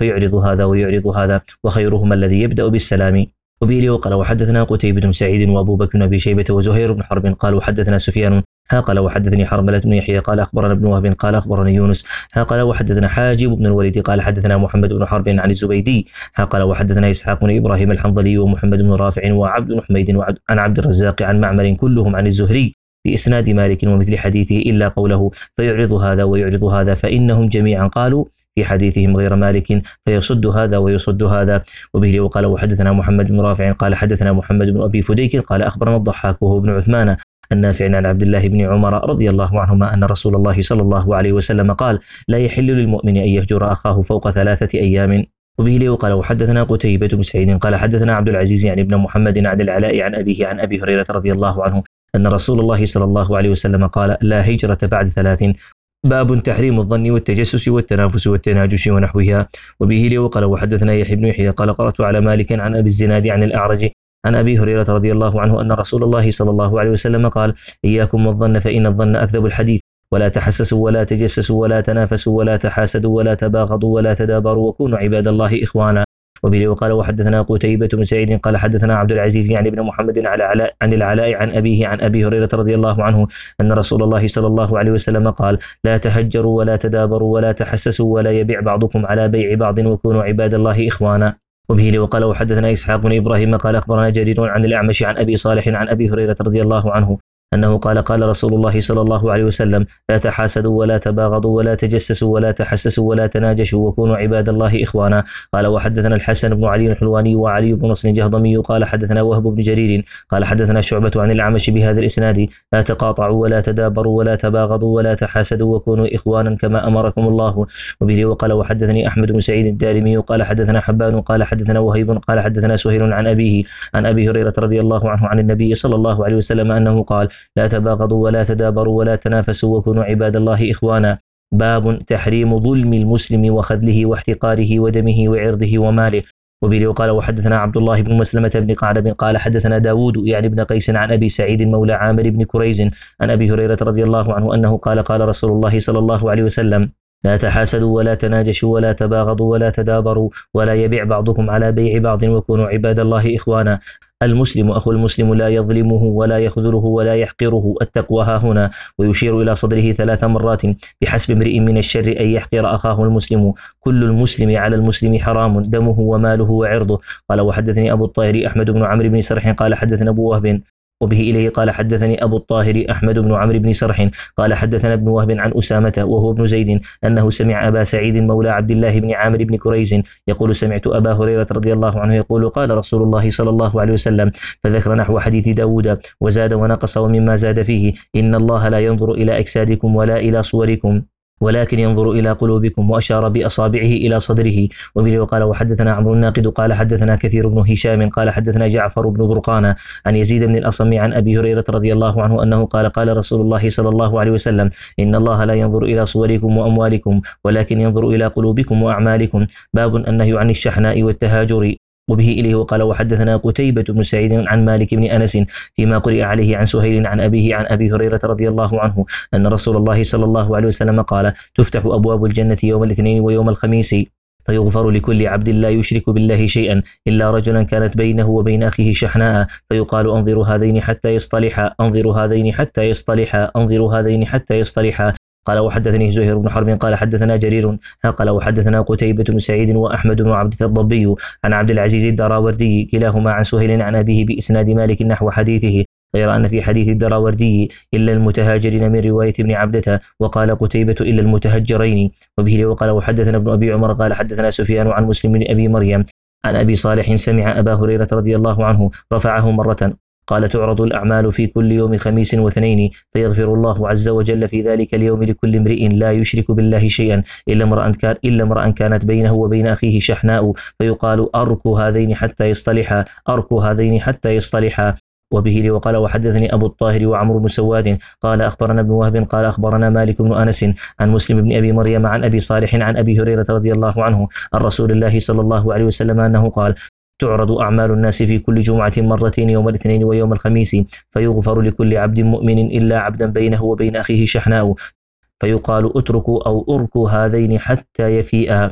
هذا ويعرض هذا، وخيرهما الذي يبدأ بالسلام. وبه وقال وحدثنا قتيبة بن سعيد وأبو بكر بن أبي شيبة وزهير بن حرب قال وحدثنا سفيان ها قال وحدثني حرملة بن يحيى قال أخبرنا ابن وهب قال أخبرني يونس ها قال وحدثنا حاجب بن الوليد قال حدثنا محمد بن حرب عن الزبيدي ها قال وحدثنا إسحاق بن إبراهيم الحنظلي ومحمد بن رافع وعبد بن حميد عن عبد الرزاق عن معمر كلهم عن الزهري بإسناد مالك ومثل حديثه إلا قوله فيعرض هذا ويعرض هذا، فإنهم جميعا قالوا في حديثهم غير مالك فيصد هذا ويصد هذا. وبه وقال وحدثنا محمد بن رافع قال حدثنا محمد بن أبي فديك قال أخبرنا الضحاك وهو ابن عثمان النافع عن عبد الله بن عمر رضي الله عنهما أن رسول الله صلى الله عليه وسلم قال لا يحل للمؤمن أن يهجر أخاه فوق ثلاثة أيام. وبه وقال وحدثنا قتيبة بن سعيد قال حدثنا عبد العزيز يعني ابن محمد عن العلاء عن أبيه عن أبي هريرة رضي الله عنه أن رسول الله صلى الله عليه وسلم قال لا هجرة بعد ثلاث. باب تحريم الظن والتجسس والتنافس والتناجش ونحوها. وبه وقال وحدثنا يحيى بن يحيى قال قرأت على مالك عن أبي الزناد عن الأعرج عن أبي هريرة رضي الله عنه أن رسول الله صلى الله عليه وسلم قال إياكم والظن فإن الظن أكذب الحديث، ولا تحسسوا ولا تجسسوا ولا تنافسوا ولا تحاسدوا ولا تباغضوا ولا تدابروا وكونوا عباد الله إخوانا. وبه وقال وحدثنا قتيبة بن سعيد قال حدثنا عبد العزيز يعني ابن محمد على علاء عن العلاء عن أبيه عن أبي هريرة رضي الله عنه أن رسول الله صلى الله عليه وسلم قال لا تهجروا ولا تدابروا ولا تحسسوا ولا يبيع بعضكم على بيع بعض وكونوا عباد الله إخوانا. وبه وقال وحدثنا إسحاق بن إبراهيم قال أخبرنا جرير عن الأعمش عن أبي صالح عن أبي هريرة رضي الله عنه أنه قال قال رسول الله صلى الله عليه وسلم لا تحاسدوا ولا تباغضوا ولا تجسسوا ولا تحسسوا ولا تناجشوا وكونوا عباد الله إخوانا. قال وحدثنا الحسن بن علي الحلواني وعلي بن نصر الجهضمي قال حدثنا وهب بن جرير قال حدثنا شعبة عن الأعمش بهذا الإسناد لا تقاطعوا ولا تدابروا ولا تباغضوا ولا تحاسدوا وكونوا إخوانا كما أمركم الله. وبه وقال وحدثني أحمد بن سعيد الدارمي قال حدثنا حبان قال حدثنا وهيب قال حدثنا سهيل عن أبيه عن أبي هريرة رضي الله عنه عن النبي صلى الله عليه وسلم أنه قال لا تباغضوا ولا تدابروا ولا تنافسوا وكونوا عباد الله إخوانا. باب تحريم ظلم المسلم وخذله واحتقاره ودمه وعرضه وماله. وبه وقال وحدثنا عبد الله بن مسلمة بن قعنب قال حدثنا داود يعني بن قيس عن أبي سعيد مولى عامر بن كريز عن أبي هريرة رضي الله عنه أنه قال قال رسول الله صلى الله عليه وسلم لا تحاسدوا ولا تناجشوا ولا تباغضوا ولا تدابروا ولا يبيع بعضكم على بيع بعض وكونوا عباد الله إخوانا. المسلم أخو المسلم لا يظلمه ولا يخذله ولا يحقره، التقوى ها هنا، ويشير إلى صدره ثلاث مرات بحسب امرئ من الشر أن يحقر أخاه المسلم، كل المسلم على المسلم حرام دمه وماله وعرضه. قال وحدثني أبو الطاهر أحمد بن عمرو بن سرح قال حدثنا أبو وهب وبه إليه قال حدثني أبو الطاهر أحمد بن عمرو بن سرح قال حدثنا ابن وهب عن أسامة وهو ابن زيد أنه سمع أبا سعيد مولى عبد الله بن عامر بن كريز يقول سمعت أبا هريرة رضي الله عنه يقول قال رسول الله صلى الله عليه وسلم، فذكر نحو حديث داود وزاد ونقص ومما زاد فيه إن الله لا ينظر إلى أجسادكم ولا إلى صوركم ولكن ينظر إلى قلوبكم، وأشار بأصابعه إلى صدره. وبه وقال وحدثنا عمرو الناقد قال حدثنا كثير بن هشام قال حدثنا جعفر بن برقان عن يزيد بن الأصم عن أبي هريرة رضي الله عنه أنه قال قال رسول الله صلى الله عليه وسلم إن الله لا ينظر إلى صوركم وأموالكم ولكن ينظر إلى قلوبكم وأعمالكم. باب النهي عن الشحناء والتهاجر. وبه إليه وقال وحدثنا قتيبة بن سعيد عن مالك بن أنس فيما قرئ عليه عن سهيل عن أبيه عن أبي هريرة رضي الله عنه أن رسول الله صلى الله عليه وسلم قال تفتح أبواب الجنة يوم الاثنين ويوم الخميس فيغفر لكل عبد لا يشرك بالله شيئا إلا رجلا كانت بينه وبين أخيه شحناء فيقال أنظر هذين حتى يصطلحا أنظر هذين حتى يصطلحا أنظر هذين حتى يصطلحا. قال وحدثني زهير بن حرب قال حدثنا جرير قال وحدثنا قتيبة بن سعيد وأحمد بن عبد الضبي عن عبد العزيز الدراوردي كلاهما عن سهيل عن أبيه بإسناد مالك نحو حديثه، غير أن في حديث الدراوردي إلا المتهاجرين من رواية ابن عبدة، وقال قتيبة إلا المتهجرين. وبه وقال وحدثنا ابن أبي عمر قال حدثنا سفيان عن مسلم بن أبي مريم عن أبي صالح سمع أبا هريرة رضي الله عنه رفعه مرة قال تعرض الأعمال في كل يوم خميس واثنين فيغفر الله عز وجل في ذلك اليوم لكل امرئ لا يشرك بالله شيئا إلا امرأ كان إلا امرأ كانت بينه وبين أخيه شحناء فيقال أركوا هذين حتى يصطلحا أركوا هذين حتى يصطلحا. وبه وقال وحدثني أبو الطاهر وعمرو بن سواد قال أخبرنا ابن وهب قال أخبرنا مالك بن أنس عن مسلم بن أبي مريم عن أبي صالح عن أبي هريرة رضي الله عنه عن رسول الله صلى الله عليه وسلم أنه قال تعرض أعمال الناس في كل جمعة مرتين يوم الاثنين ويوم الخميس فيغفر لكل عبد مؤمن إلا عبدا بينه وبين أخيه شحناء فيقال اتركوا أو أركوا هذين حتى يفيئا.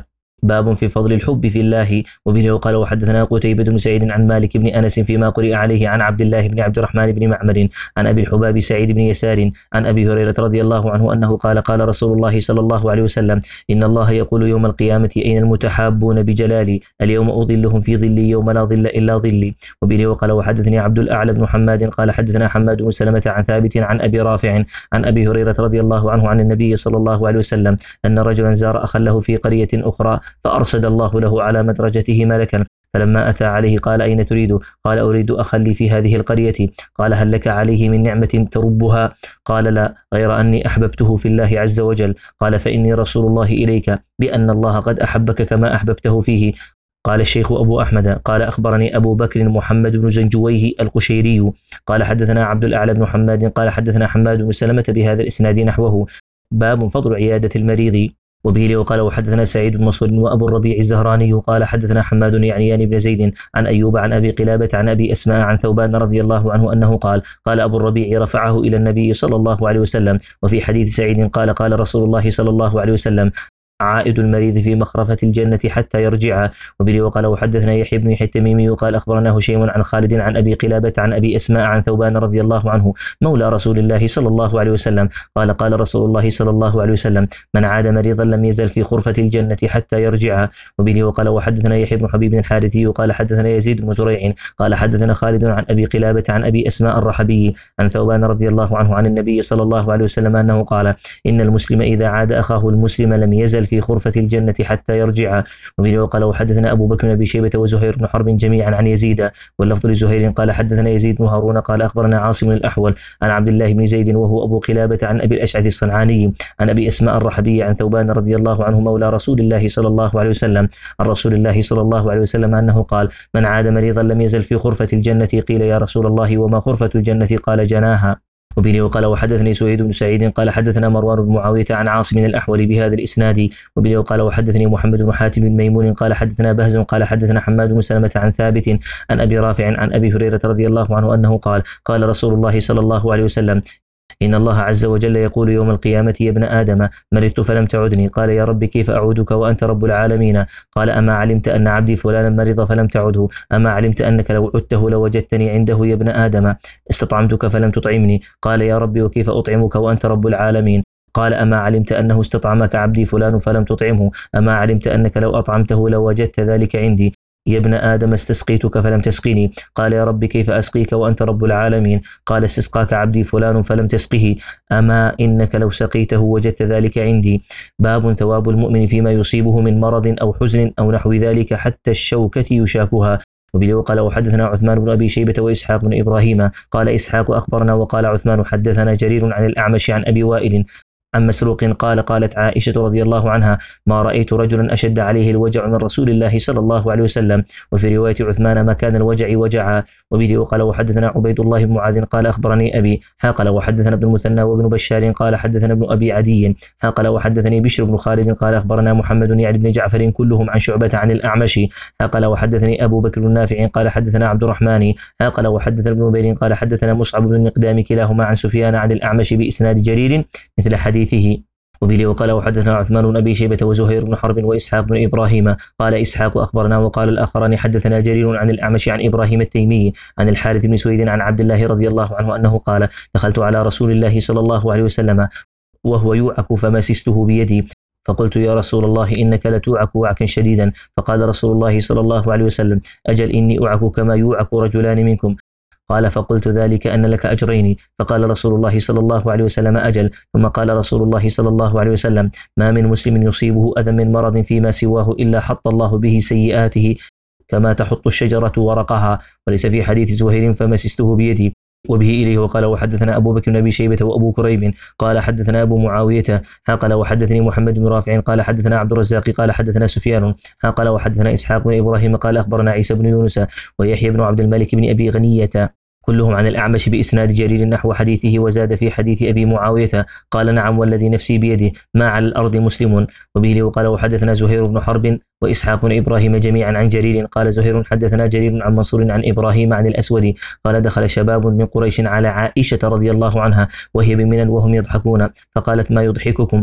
باب في فضل الحب في الله. وبه قال وحدثنا قتيبة بن سعيد عن مالك بن أنس فيما قرئ عليه عن عبد الله بن عبد الرحمن بن معمر عن أبي الحباب سعيد بن يسار عن أبي هريرة رضي الله عنه أنه قال قال رسول الله صلى الله عليه وسلم إن الله يقول يوم القيامة أين المتحابون بجلالي اليوم أظلهم في ظلي يوم لا ظل إلا ظلي. وبه قال وحدثني عبد الأعلى بن حماد قال حدثنا حماد بن سلمة عن ثابت عن أبي رافع عن أبي هريرة رضي الله عنه عن النبي صلى الله عليه وسلم أن رجلا زار أخا له في قرية أخرى فأرسل الله له على مدرجته ملكا فلما أتى عليه قال أين تريد؟ قال أريد أخا لي في هذه القرية. قال هل لك عليه من نعمة تربها؟ قال لا غير أني أحببته في الله عز وجل. قال فإني رسول الله إليك بأن الله قد أحبك كما أحببته فيه. قال الشيخ أبو أحمد قال أخبرني أبو بكر محمد بن زنجويه القشيري قال حدثنا عبد الأعلى بن حماد قال حدثنا حماد بن سلمة بهذا الإسناد نحوه. باب فضل عيادة المريض. وبه وقال وحدثنا سعيد بن منصور وأبو الربيع الزهراني قال حدثنا حماد يعنيان بن زيد عن أيوب عن أبي قلابة عن أبي أسماء عن ثوبان رضي الله عنه أنه قال قال أبو الربيع رفعه إلى النبي صلى الله عليه وسلم. وفي حديث سعيد قال قال رسول الله صلى الله عليه وسلم عائد المريض في مخرفة الجنة حتى يرجع. وبه وقال وحدثنا يحيى بن يحيى التميمي قال أخبرنا هشيم عن خالد عن أبي قلابة عن أبي أسماء عن ثوبان رضي الله عنه مولى رسول الله صلى الله عليه وسلم قال قال رسول الله صلى الله عليه وسلم من عاد مريضا لم يزل في خرفة الجنة حتى يرجع. وبه وقال وحدثنا يحيى بن حبيب الحارثي قال حدثنا يزيد بن زريع قال حدثنا خالد عن أبي قلابة عن أبي أسماء الرحبي عن ثوبان رضي الله عنه عن النبي صلى الله عليه وسلم أنه قال إن المسلم إذا عاد أخاه المسلم لم يزل في خرفة الجنة حتى يرجع. وبه وقال وحدثنا أبو بكر بن أبي شيبة وزهير بن حرب جميعا عن يزيد واللفظ لزهير قال حدثنا يزيد بن هارون قال أخبرنا عاصم الأحول عن عبد الله بن زيد وهو أبو قلابة عن أبي الأشعث الصنعاني عن أبي أسماء الرحبي عن ثوبان رضي الله عنه مولى رسول الله صلى الله عليه وسلم عن رسول الله صلى الله عليه وسلم أنه قال من عاد مريضا لم يزل في خرفة الجنة. قيل يا رسول الله وما خرفة الجنة؟ قال جناها. وبه وقال وحدثني سويد بن سعيد قال حدثنا مروان بن معاوية عن عاصم الأحول بهذا الإسناد. وبه وقال وحدثني محمد بن حاتم بن ميمون قال حدثنا بهز قال حدثنا حماد بن سلمة عن ثابت عن أبي رافع عن أبي هريرة رضي الله عنه أنه قال قال رسول الله صلى الله عليه وسلم إن الله عز وجل يقول يوم القيامة يا ابن آدم مرضت فلم تعدني. قال يا رب كيف أعودك وأنت رب العالمين؟ قال أما علمت أن عبدي فلانا مرض فلم تعده؟ أما علمت أنك لو عدته لوجدتني عنده يا ابن آدم؟ استطعمتك فلم تطعمني. قال يا رب وكيف أطعمك وأنت رب العالمين؟ قال أما علمت أنه استطعمك عبدي فلان فلم تطعمه؟ أما علمت أنك لو أطعمته لوجدت ذلك عندي؟ يا ابن آدم استسقيتك فلم تسقني. قال يا رب كيف أسقيك وأنت رب العالمين؟ قال استسقاك عبدي فلان فلم تسقه. أما إنك لو سقيته وجدت ذلك عندي. باب ثواب المؤمن فيما يصيبه من مرض أو حزن أو نحو ذلك حتى الشوكة يشاكها. وبه قال وحدثنا عثمان بن أبي شيبة وإسحاق بن إبراهيم قال إسحاق أخبرنا وقال عثمان حدثنا جرير عن الأعمش عن أبي وائل عن مسروق قال قالت عائشة رضي الله عنها ما رأيت رجلا أشد عليه الوجع من رسول الله صلى الله عليه وسلم. وفي رواية عثمان ما كان الوجع وجعا. وبه وقال وحدثنا عبيد الله بن معاذ قال أخبرني أبي قال وحدثنا ابن المثنى وابن بشار قال حدثنا ابن أبي عدي قال وحدثني بشر بن خالد قال أخبرنا محمد يعني بن جعفر كلهم عن شعبة عن الأعمش قال وحدثني أبو بكر النافع قال حدثنا عبد الرحمن قال وحدثنا ابن نبيل قال حدثنا مصعب بن المقدام كلاهما عن سفيان عن الأعمش بإسناد جرير مثل حديث وبه وقال وحدثنا عثمان بن أبي شيبة وزهير بن حرب وإسحاق بن إبراهيم قال إسحاق أخبرنا وقال الآخران حدثنا جرير عن الأعمش عن إبراهيم التيمي عن الحارث بن سويد عن عبد الله رضي الله عنه أنه قال دخلت على رسول الله صلى الله عليه وسلم وهو يوعك فمسسته بيدي فقلت يا رسول الله إنك لتوعك وعكا شديدا. فقال رسول الله صلى الله عليه وسلم أجل إني أوعك كما يوعك رجلان منكم. قال فقلت ذلك أن لك أجرين. فقال رسول الله صلى الله عليه وسلم أجل. ثم قال رسول الله صلى الله عليه وسلم ما من مسلم يصيبه أذى من مرض فيما سواه إلا حط الله به سيئاته كما تحط الشجرة ورقها. وليس في حديث زهير فمسسته بيدي. وبه إليه وقال وحدثنا أبو بكر بن أبي شيبة وأبو كريب قال حدثنا أبو معاوية قال وحدثني محمد بن رافع قال حدثنا عبد الرزاق قال حدثنا سفيان قال وحدثنا إسحاق بن إبراهيم قال أخبرنا عيسى بن يونس ويحيى بن عبد الملك بن أبي غنية كلهم عن الأعمش بإسناد جرير نحو حديثه وزاد في حديث أبي معاوية قال نعم والذي نفسي بيده ما على الأرض مسلم. وبه وقال وحدثنا زهير بن حرب وإسحاق بن إبراهيم جميعا عن جرير قال زهير حدثنا جرير عن منصور عن إبراهيم عن الأسود قال دخل شباب من قريش على عائشة رضي الله عنها وهي بمنى وهم يضحكون فقالت ما يضحككم؟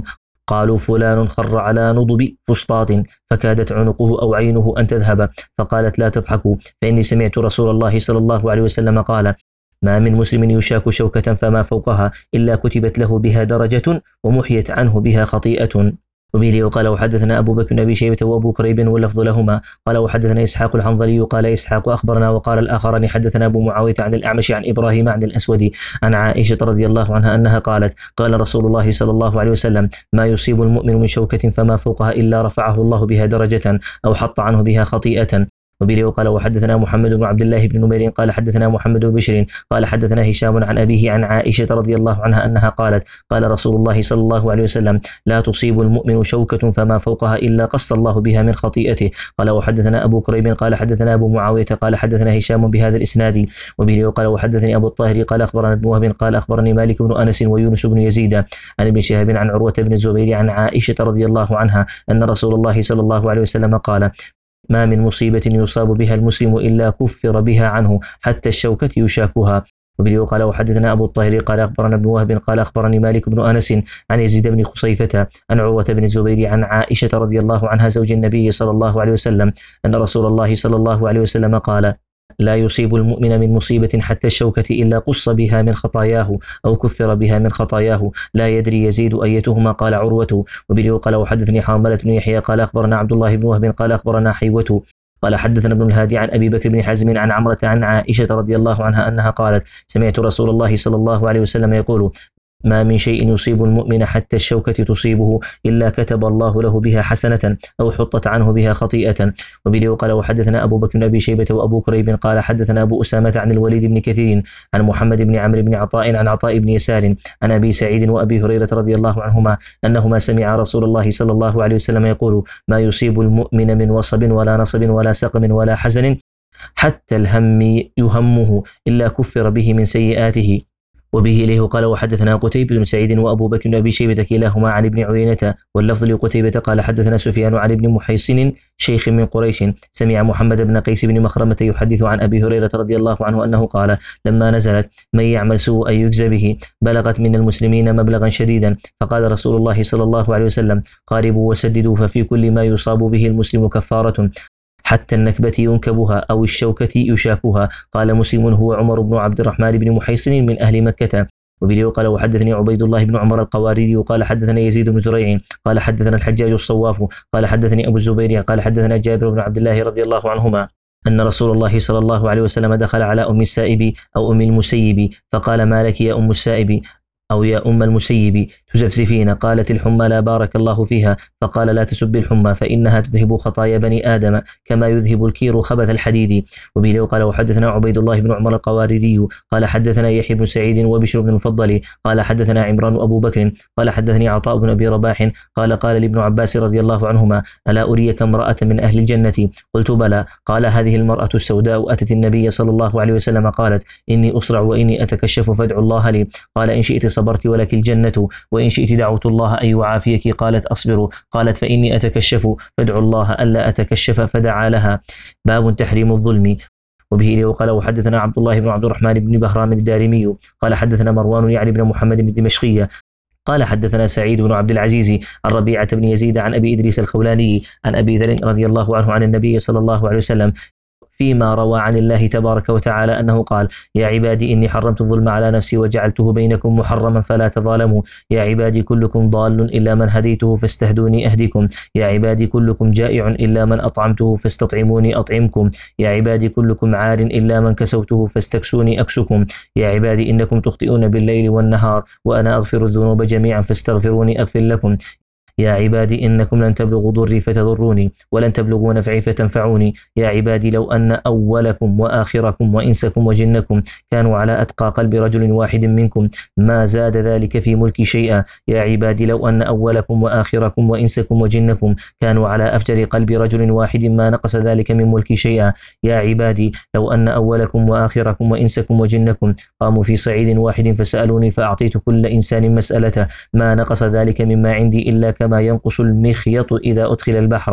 قالوا فلان خر على نضب فسطاط فكادت عنقه أو عينه أن تذهب، فقالت لا تضحكوا فإني سمعت رسول الله صلى الله عليه وسلم قال ما من مسلم يشاك شوكة فما فوقها إلا كتبت له بها درجة ومحيت عنه بها خطيئة. وبه وقال وحدثنا أبو بكر بن أبي شيبة وأبو كريب واللفظ لهما قال وحدثنا إسحاق الحنظلي قال إسحاق أخبرنا وقال الآخران حدثنا أبو معاوية عن الأعمش عن إبراهيم عن الأسود عن عائشة رضي الله عنها أنها قالت قال رسول الله صلى الله عليه وسلم ما يصيب المؤمن من شوكة فما فوقها إلا رفعه الله بها درجة أو حط عنه بها خطيئة. وبه وقال وحدثنا محمد بن عبد الله بن نمير قال حدثنا محمد بن بشر قال حدثنا هشام عن أبيه عن عائشة رضي الله عنها أنها قالت قال رسول الله صلى الله عليه وسلم لا تصيب المؤمن شوكة فما فوقها إلا قص الله بها من خطيئته. قال وحدثنا أبو كريب قال حدثنا أبو معاوية قال حدثنا هشام بهذا الإسناد. وبه وقال وحدثني أبو الطاهر قال أخبرنا ابن وهب قال أخبرني مالك بن أنس ويونس بن يزيد عن ابن شهاب عن عروة بن الزبير عن عائشة رضي الله عنها أن رسول الله صلى الله عليه وسلم قال ما من مصيبة يصاب بها المسلم إلا كفر بها عنه حتى الشوكة يشاكها. وبه قال وحدثنا أبو الطاهر قال أخبرنا ابن وهب قال أخبرني مالك بن أنس عن يزيد بن خصيفة عن عروة بن الزبير عن عائشة رضي الله عنها زوج النبي صلى الله عليه وسلم أن رسول الله صلى الله عليه وسلم قال لا يصيب المؤمن من مصيبة حتى الشوكة إلا قص بها من خطاياه أو كفر بها من خطاياه لا يدري يزيد أيتهما قال عروة. وبه قال وحدثني حرملة بن يحيى قال أخبرنا عبد الله بن وهب قال أخبرنا حيوة قال حدثنا ابن الهادي عن أبي بكر بن حزم عن عمرة عن عائشة رضي الله عنها أنها قالت سمعت رسول الله صلى الله عليه وسلم يقول ما من شيء يصيب المؤمن حتى الشوكة تصيبه إلا كتب الله له بها حسنة أو حطت عنه بها خطيئة. وبه قال وحدثنا أبو بكر بن أبي شيبة وأبو كريب قال حدثنا أبو أسامة عن الوليد بن كثير عن محمد بن عمرو بن عطاء عن عطاء بن يسار عن أبي سعيد وأبي هريرة رضي الله عنهما أنهما سمع رسول الله صلى الله عليه وسلم يقول ما يصيب المؤمن من وصب ولا نصب ولا سقم ولا حزن حتى الهم يهمه إلا كفر به من سيئاته. وبه إليه قال وحدثنا قتيبة بن سعيد وأبو بكر بن أبي شيبة كلاهما عن ابن عيينة واللفظ لقتيبة قال حدثنا سفيان عن ابن محيصن شيخ من قريش سمع محمد بن قيس بن مخرمة يحدث عن أبي هريرة رضي الله عنه أنه قال لما نزلت من يعمل سوء يجزى به بلغت من المسلمين مبلغا شديدا فقال رسول الله صلى الله عليه وسلم قاربوا وسددوا ففي كل ما يصاب به المسلم كفارة حتى النكبة ينكبها أو الشوكة يشاكها. قال مسلم هو عمر بن عبد الرحمن بن محيصن من أهل مكة. وبه قال وحدثني عبيد الله بن عمر القواريري قال حدثنا يزيد بن زريع قال حدثنا الحجاج الصواف قال حدثني أبو الزبير قال حدثنا جابر بن عبد الله رضي الله عنهما أن رسول الله صلى الله عليه وسلم دخل على أم السائب أو أم المسيب فقال ما لك يا أم السائب أو يا أم المسيب تزفزفين؟ قالت الحمى لا بارك الله فيها. فقال لا تسب الحمى فإنها تذهب خطايا بني آدم كما يذهب الكير خبث الحديد. وبه قال وحدثنا عبيد الله بن عمر القواريري قال حدثنا يحيى بن سعيد وبشر بن المفضل قال حدثنا عمران أبو بكر قال حدثني عطاء بن أبي رباح قال قال لابن عباس رضي الله عنهما ألا أريك امرأة من أهل الجنة؟ قلت بلى. قال هذه المرأة السوداء أتت النبي صلى الله عليه وسلم قالت إني أسرع وإني أتكشف فادعوا الله لي. قال إن شئت صبرت ولك الجنة وإن شئت دعوت الله أن يعافيك. قالت أصبر. قالت فإني أتكشف فادعوا الله ألا أتكشف فدعا لها. باب تحريم الظلم. وبه وقال وحدثنا عبد الله بن عبد الرحمن بن بهرام الدارمي قال حدثنا مروان يعني بن محمد بن الدمشقي قال حدثنا سعيد بن عبد العزيز عن ربيعة بن يزيد عن أبي إدريس الخولاني عن أبي ذر رضي الله عنه عن النبي صلى الله عليه وسلم فيما روى عن الله تبارك وتعالى أنه قال يا عبادي إني حرمت الظلم على نفسي وجعلته بينكم محرما فلا تظالموا. يا عبادي كلكم ضال إلا من هديته فاستهدوني أهدكم. يا عبادي كلكم جائع إلا من أطعمته فاستطعموني أطعمكم. يا عبادي كلكم عار إلا من كسوته فاستكسوني أكسكم. يا عبادي إنكم تخطئون بالليل والنهار وأنا أغفر الذنوب جميعا فاستغفروني أغفر لكم. يا عبادي إنكم لن تبلغوا ضري فتضروني ولن تبلغوا نفعي فتنفعوني. يا عبادي لو أن أولكم وآخركم وإنسكم وجنكم كانوا على أتقى قلب رجل واحد منكم ما زاد ذلك في ملكي شيئا. يا عبادي لو أن أولكم وآخركم وإنسكم وجنكم كانوا على أفجر قلب رجل واحد ما نقص ذلك من ملكي شيئا. يا عبادي لو أن أولكم وآخركم وإنسكم وجنكم قاموا في صعيد واحد فسألوني فأعطيت كل إنسان مسألته ما نقص ذلك مما عندي إلا كما ينقص المخيط إذا أدخل البحر.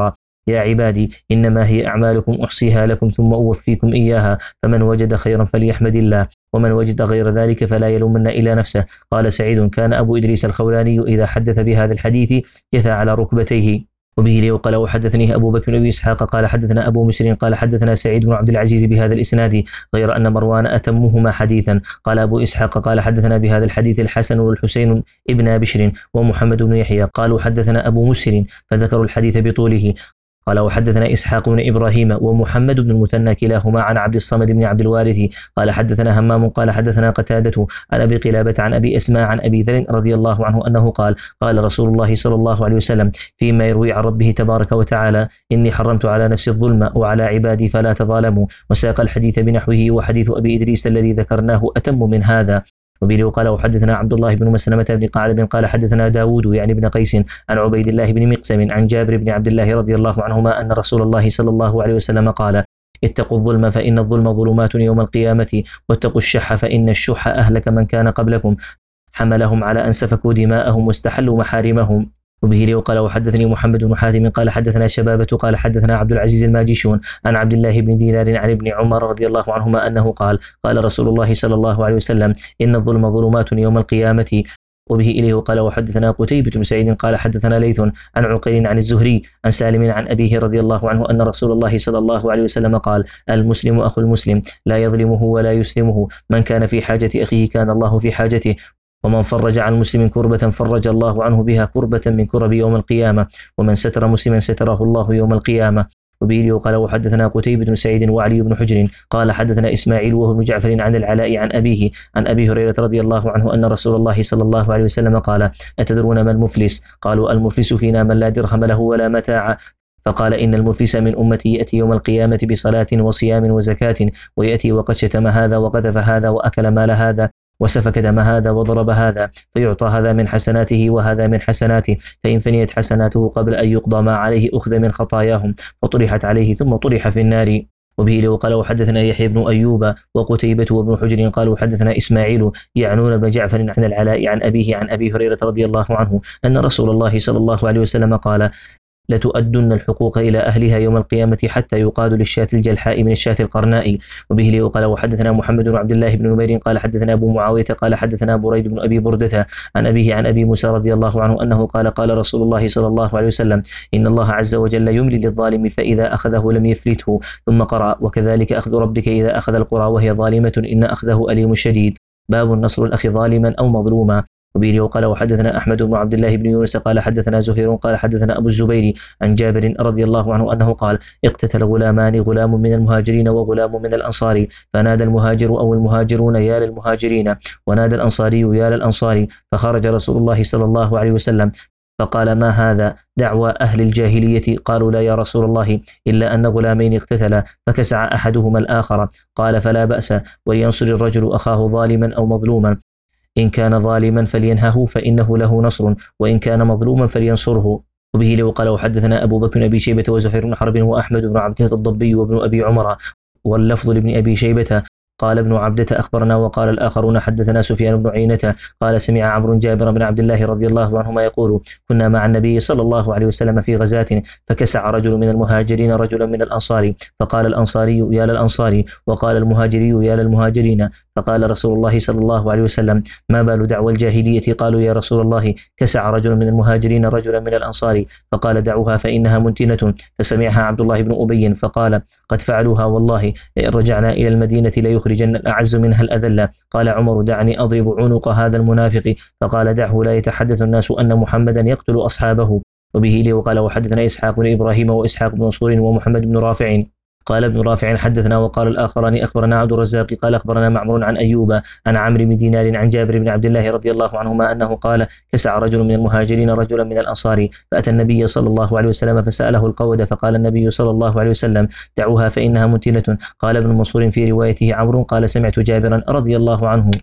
يا عبادي إنما هي أعمالكم أحصيها لكم ثم أوفيكم إياها، فمن وجد خيرا فليحمد الله، ومن وجد غير ذلك فلا يلومن إلى نفسه. قال سعيد: كان أبو إدريس الخولاني إذا حدث بهذا الحديث جثى على ركبتيه. وبه لي وقال وحدثني أبو بكر بن أبي إسحاق قال حدثنا أبو مسلم قال حدثنا سعيد بن عبد العزيز بهذا الإسناد، غير أن مروان أتمهما حديثا. قال أبو إسحاق قال حدثنا بهذا الحديث الحسن والحسين ابن بشر ومحمد بن يحيى قالوا حدثنا أبو مسلم فذكروا الحديث بطوله. قال وحدثنا إسحاق بن إبراهيم ومحمد بن المثنى كلاهما عن عبد الصمد بن عبد الوارث قال حدثنا همام قال حدثنا قتادة عن أبي قلابة عن أبي أسماء عن أبي ذر رضي الله عنه أنه قال: قال رسول الله صلى الله عليه وسلم فيما يروي عن ربه تبارك وتعالى: إني حرمت على نفسي الظلم وعلى عبادي فلا تظالموا. وساق الحديث بنحوه، وحديث أبي إدريس الذي ذكرناه أتم من هذا. وبه وقال وحدثنا عبد الله بن مسلمة بن قعلب قال حدثنا داود يعني بن قيس عن عبيد الله بن مقسم عن جابر بن عبد الله رضي الله عنهما أن رسول الله صلى الله عليه وسلم قال: اتقوا الظلم فإن الظلم ظلمات يوم القيامة، واتقوا الشح فإن الشح أهلك من كان قبلكم، حملهم على أن سفكوا دماءهم واستحلوا محارمهم. وبه لي وقال وحدثني محمد بن حاتم قال حدثنا شبابة قال حدثنا عبد العزيز الماجشون عن عبد الله بن دينار عن ابن عمر رضي الله عنهما أنه قال: قال رسول الله صلى الله عليه وسلم: إن الظلم ظلمات يوم القيامة. وبه إليه وقال وحدثنا قتيبة بن سعيد قال حدثنا ليث عن عقيل عن الزهري عن سالم عن أبيه رضي الله عنه أن رسول الله صلى الله عليه وسلم قال: المسلم أخو المسلم لا يظلمه ولا يسلمه، من كان في حاجة أخيه كان الله في حاجته، ومن فرج عن مسلم كربة فرج الله عنه بها كربة من كرب يوم القيامة، ومن ستر مسلما ستره الله يوم القيامة. وبه وقال وحدثنا قتيبة بن سعيد وعلي بن حجر قال حدثنا إسماعيل وهو بن جعفر عن العلاء عن أبيه عن أبي هريرة رضي الله عنه أن رسول الله صلى الله عليه وسلم قال: أتدرون ما المفلس؟ قالوا: المفلس فينا من لا درهم له ولا متاع. فقال: إن المفلس من أمتي يأتي يوم القيامة بصلاة وصيام وزكاة، ويأتي وقد شتم هذا وقذف هذا وأكل مال هذا وسفك دم هذا وضرب هذا، فيعطى هذا من حسناته وهذا من حسناته، فإن فنيت حسناته قبل أن يقضى ما عليه أخذ من خطاياهم فطرحت عليه ثم طرح في النار. وبه لو قال وحدثنا يحيى بن أيوب وقتيبة وابن حجر قالوا حدثنا إسماعيل يعنون بن جعفر عن العلاء عن أبيه عن أبي هريرة رضي الله عنه أن رسول الله صلى الله عليه وسلم قال: لتؤدن الحقوق إلى أهلها يوم القيامة حتى يقاد للشاة الجلحاء من الشاة القرناء. وبه لي وقال وحدثنا محمد بن عبد الله بن نمير قال حدثنا أبو معاوية قال حدثنا بريد بن أبي بردة عن أبيه عن أبي موسى رضي الله عنه أنه قال: قال رسول الله صلى الله عليه وسلم: إن الله عز وجل يملي للظالم فإذا أخذه لم يفلته. ثم قرأ: وكذلك أخذ ربك إذا أخذ القرى وهي ظالمة إن أخذه أليم شديد. باب النصر الأخ ظالما أو مظلوما. وبه وقال وحدثنا أحمد بن عبد الله بن يونس قال حدثنا زهير قال حدثنا أبو الزبير عن جابر رضي الله عنه أنه قال: اقتتل غلامان، غلام من المهاجرين وغلام من الأنصار، فنادى المهاجر أو المهاجرون يا للمهاجرين، ونادى الأنصاري يا للأنصار، فخرج رسول الله صلى الله عليه وسلم فقال: ما هذا؟ دعوى أهل الجاهلية. قالوا: لا يا رسول الله، إلا أن غلامين اقتتلا فكسع أحدهما الآخر. قال: فلا بأس، ولينصر الرجل أخاه ظالما أو مظلوما، إن كان ظالما فلينهه فإنه له نصر، وإن كان مظلوما فلينصره. وبه لو قال وحدثنا أبو بكر بن أبي شيبة وزهير بن حرب وأحمد بن عبدة الضبي وابن أبي عمر، واللفظ لابن أبي شيبة. قال ابن عبدة أخبرنا، وقال الآخرون حدثنا سفيان بن عيينة قال: سمع عمرو جابر بن عبد الله رضي الله عنهما يقول: كنا مع النبي صلى الله عليه وسلم في غزاة، فكسع رجل من المهاجرين رجلا من الأنصار، فقال الأنصاري: يا للأنصار، وقال المهاجري: يا للمهاجرين. فقال رسول الله صلى الله عليه وسلم: ما بال دعوى الجاهلية؟ قالوا: يا رسول الله، كسع رجل من المهاجرين رجلا من الأنصار. فقال: دعوها فإنها منتنة. فسمعها عبد الله بن أبي فقال: قد فعلوها والله، لئن رجعنا إلى المدينة ليخرجن الأعز منها الأذل. قال عمر: دعني أضرب عنق هذا المنافق. فقال: دعه، لا يتحدث الناس أن محمدا يقتل أصحابه. وبه لي وقال وحدثنا إسحاق بن إبراهيم وإسحاق بن منصور ومحمد بن رافع. قال ابن رافع: حدثنا. وقال الآخران: أخبرنا عبد الرزاق قال أخبرنا معمر عن أيوب عن عمرو بن دينار عن جابر بن عبد الله رضي الله عنهما أنه قال: كسع رجل من المهاجرين رجلا من الأنصار، فأتى النبي صلى الله عليه وسلم فسأله القود، فقال النبي صلى الله عليه وسلم: دعوها فإنها منتنة. قال ابن منصور في روايته عمرو قال: سمعت جابرا رضي الله عنه.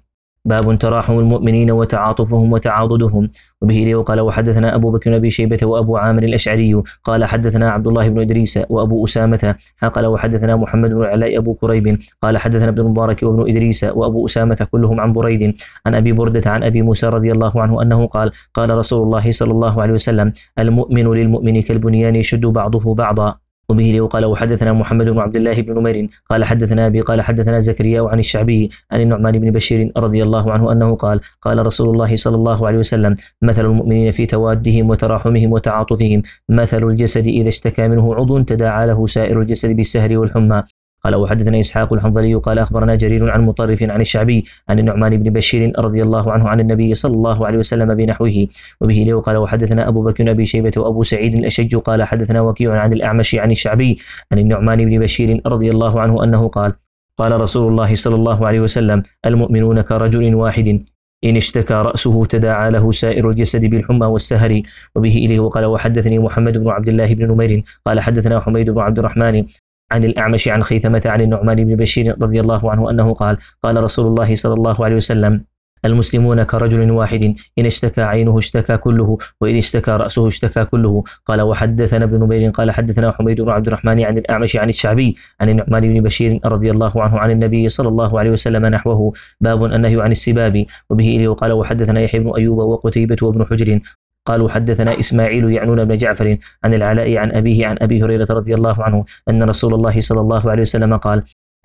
باب تراحم المؤمنين وتعاطفهم وتعاضدهم. وبه إليه قال وحدثنا أبو بكر بن أبي شيبة وأبو عامر الأشعري قال حدثنا عبد الله بن إدريس وأبو أسامة قال وحدثنا محمد بن العلاء أبو كريب قال حدثنا ابن المبارك وابن إدريس وأبو أسامة كلهم عن بريد عن أبي بردة عن أبي موسى رضي الله عنه أنه قال قال رسول الله صلى الله عليه وسلم المؤمن للمؤمن كالبنيان يشد بعضه بعضا. وبه لي قال وحدثنا محمد بن عبد الله بن نمير قال حدثنا أبي قال حدثنا زكريا عن الشعبي عن النعمان بن بشير رضي الله عنه أنه قال قال رسول الله صلى الله عليه وسلم مثل المؤمنين في توادهم وتراحمهم وتعاطفهم مثل الجسد إذا اشتكى منه عضو تداعى له سائر الجسد بالسهر والحمى. قال وحدثنا إسحاق الحنظلي قال أخبرنا جرير عن مطرف عن الشعبي عن النعمان بن بشير رضي الله عنه عن النبي صلى الله عليه وسلم بنحوه. وبه له قال وحدثنا أبو بكر أبي شيبة وأبو سعيد الأشج قال حدثنا وكيع عن الأعمش عن الشعبي عن النعمان بن بشير رضي الله عنه أنه قال قال رسول الله صلى الله عليه وسلم المؤمنون كرجل واحد إن اشتكى رأسه تداعى له سائر الجسد بالحمى والسهر. وبه إليه قال وحدثني محمد بن عبد الله بن نمير قال حدثنا حميد بن عبد الرحمن عن الأعمش عن خيثمة عن النعمان بن بشير رضي الله عنه أنه قال قال رسول الله صلى الله عليه وسلم المسلمون كرجل واحد إن اشتكى عينه اشتكى كله وإن اشتكى رأسه اشتكى كله. قال وحدثنا ابن نمير قال حدثنا حميد بن عبد الرحمن عن الأعمش عن الشعبي عن النعمان بن بشير رضي الله عنه عن النبي صلى الله عليه وسلم نحوه باب النهي عن السباب. وبه إليه قال وحدثنا يحيى بن أيوب وقتيبة وابن حجر قالوا حدثنا إسماعيل يعنون بن جعفر عن العلاء عن أبيه عن أبي هريرة رضي الله عنه أن رسول الله صلى الله عليه وسلم قال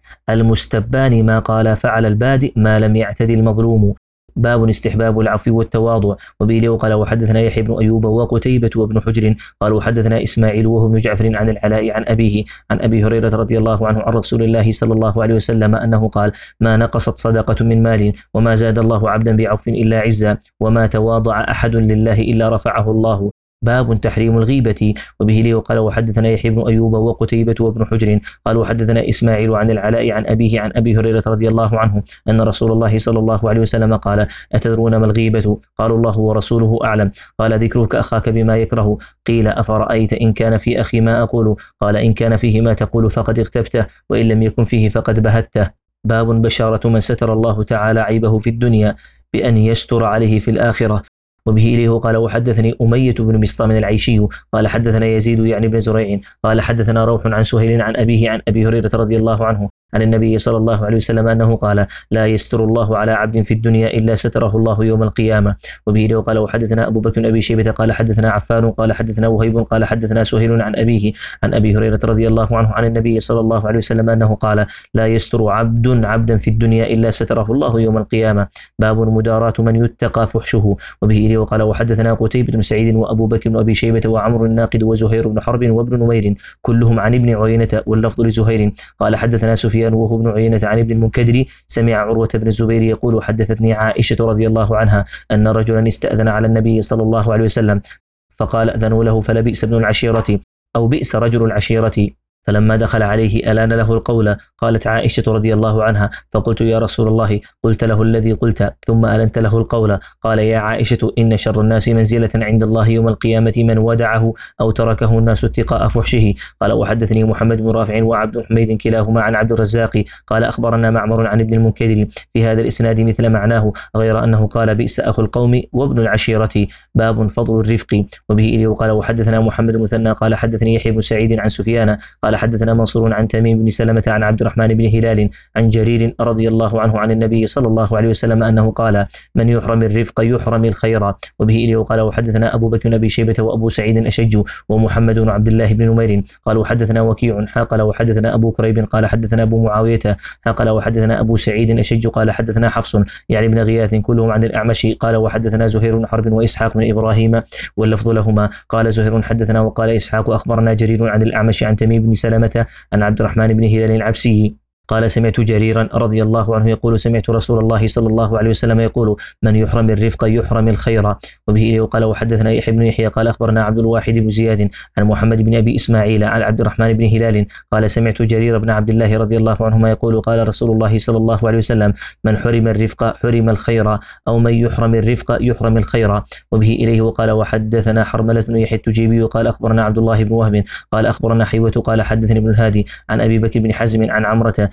المستبان ما قال فعل البادئ ما لم يعتدي المظلوم. باب استحباب العفو والتواضع. وبه قال وحدثنا يحيى بن أيوب وقتيبة وابن حجر قالوا حدثنا إسماعيل وهو ابن جعفر عن العلاء عن أبيه عن أبي هريرة رضي الله عنه عن رسول الله صلى الله عليه وسلم أنه قال ما نقصت صدقة من مال وما زاد الله عبدا بعفو إلا عزا وما تواضع أحد لله إلا رفعه الله. باب تحريم الغيبة. وبه لي قال وحدثنا يحيى بن أيوب وقتيبة وابن حجر قالوا حدثنا إسماعيل عن العلاء عن أبيه عن أبي هريرة رضي الله عنه أن رسول الله صلى الله عليه وسلم قال أتدرون ما الغيبة؟ قالوا الله ورسوله أعلم. قال ذكرك أخاك بما يكره. قيل أفرأيت إن كان في أخي ما أقول؟ قال إن كان فيه ما تقول فقد اغتبته وإن لم يكن فيه فقد بهته. باب بشارة من ستر الله تعالى عيبه في الدنيا بأن يستر عليه في الآخرة. وبه إليه قال وحدثني أمية بن بسطام العيشي قال حدثنا يزيد يعني بن زريع قال حدثنا روح عن سهيل عن أبيه عن أبي هريرة رضي الله عنه عن النبي صلى الله عليه وسلم أنه قال لا يستر الله على عبد في الدنيا إلا ستره الله يوم القيامة. وبه إليه قال وحدثنا أبو بكر أبي شيبة قال حدثنا عفان قال حدثنا وهيب قال حدثنا سهيل عن أبيه عن أبي هريرة رضي الله عنه عن النبي صلى الله عليه وسلم أنه قال لا يستر عبد عبدا في الدنيا إلا ستره الله يوم القيامة. باب مداراة من يتقى فحشه. وبه إليه قال وحدثنا قتيبة بن سعيد وأبو بكر بن أبي شيبة وعمر الناقد وزهير بن حرب وابن نمير كلهم عن ابن عيينة واللفظ لزهير قال حدثنا سفيان وهو ابن عيينة عن ابن المنكدر سمع عروة بن الزبير يقول حدثتني عائشة رضي الله عنها أن رجلا استأذن على النبي صلى الله عليه وسلم فقال أذنوا له فلبئس ابن العشيرة أو بئس رجل العشيرة. فلما دخل عليه ألان له القول. قالت عائشة رضي الله عنها فقلت يا رسول الله قلت له الذي قلت ثم ألنت له القول. قال يا عائشة إن شر الناس منزلة عند الله يوم القيامة من ودعه أو تركه الناس اتقاء فحشه. قال وحدثني محمد بن رافع وعبد حميد كلاهما عن عبد الرزاق قال أخبرنا معمر عن ابن المنكدر في هذا الإسناد مثل معناه غير أنه قال بئس أخو القوم وابن العشيرة. باب فضل الرفق. وبه إليه قال وحدثنا محمد المثنى قال حدثني يحيى بن سعيد عن سفيان قال حدثنا منصور عن تميم بن سلمة عن عبد الرحمن بن هلال عن جرير رضي الله عنه عن النبي صلى الله عليه وسلم أنه قال من يحرم الرفق يحرم الخير. وبه إليه قال وحدثنا أبو بكر بن أبي شيبة وأبو سعيد أشج ومحمد بن عبد الله بن نمير قالوا حدثنا وكيع قال وحدثنا أبو كريب قال حدثنا أبو معاوية قال وحدثنا أبو سعيد أشج قال حدثنا حفص يعني بن غياث كلهم عن الأعمش قال وحدثنا زهير بن حرب وإسحاق بن إبراهيم واللفظ لهما. قال زهير حدثنا وقال إسحاق أخبرنا جرير عن الأعمش عن تميم بن سلمة عن عبد الرحمن بن هلال العبسي قال سمعت جريرا رضي الله عنه يقول سمعت رسول الله صلى الله عليه وسلم يقول من يحرم الرفق يحرم الخير. وبه قال وحدثنا يحيى بن يحيى قال أخبرنا عبد الواحد بن زياد عن محمد بن أبي إسماعيل عن عبد الرحمن بن هلال قال سمعت جرير بن عبد الله رضي الله عنهما يقول قال رسول الله صلى الله عليه وسلم من حرم الرفق حرم الخير أو من يحرم الرفق يحرم الخير. وبه إليه وقال وحدثنا حرملة بن يحيى التجيبي قال أخبرنا عبد الله بن وهب قال أخبرنا حيوة قال حدثني ابن الهادي عن أبي بكر بن حزم عن عمرة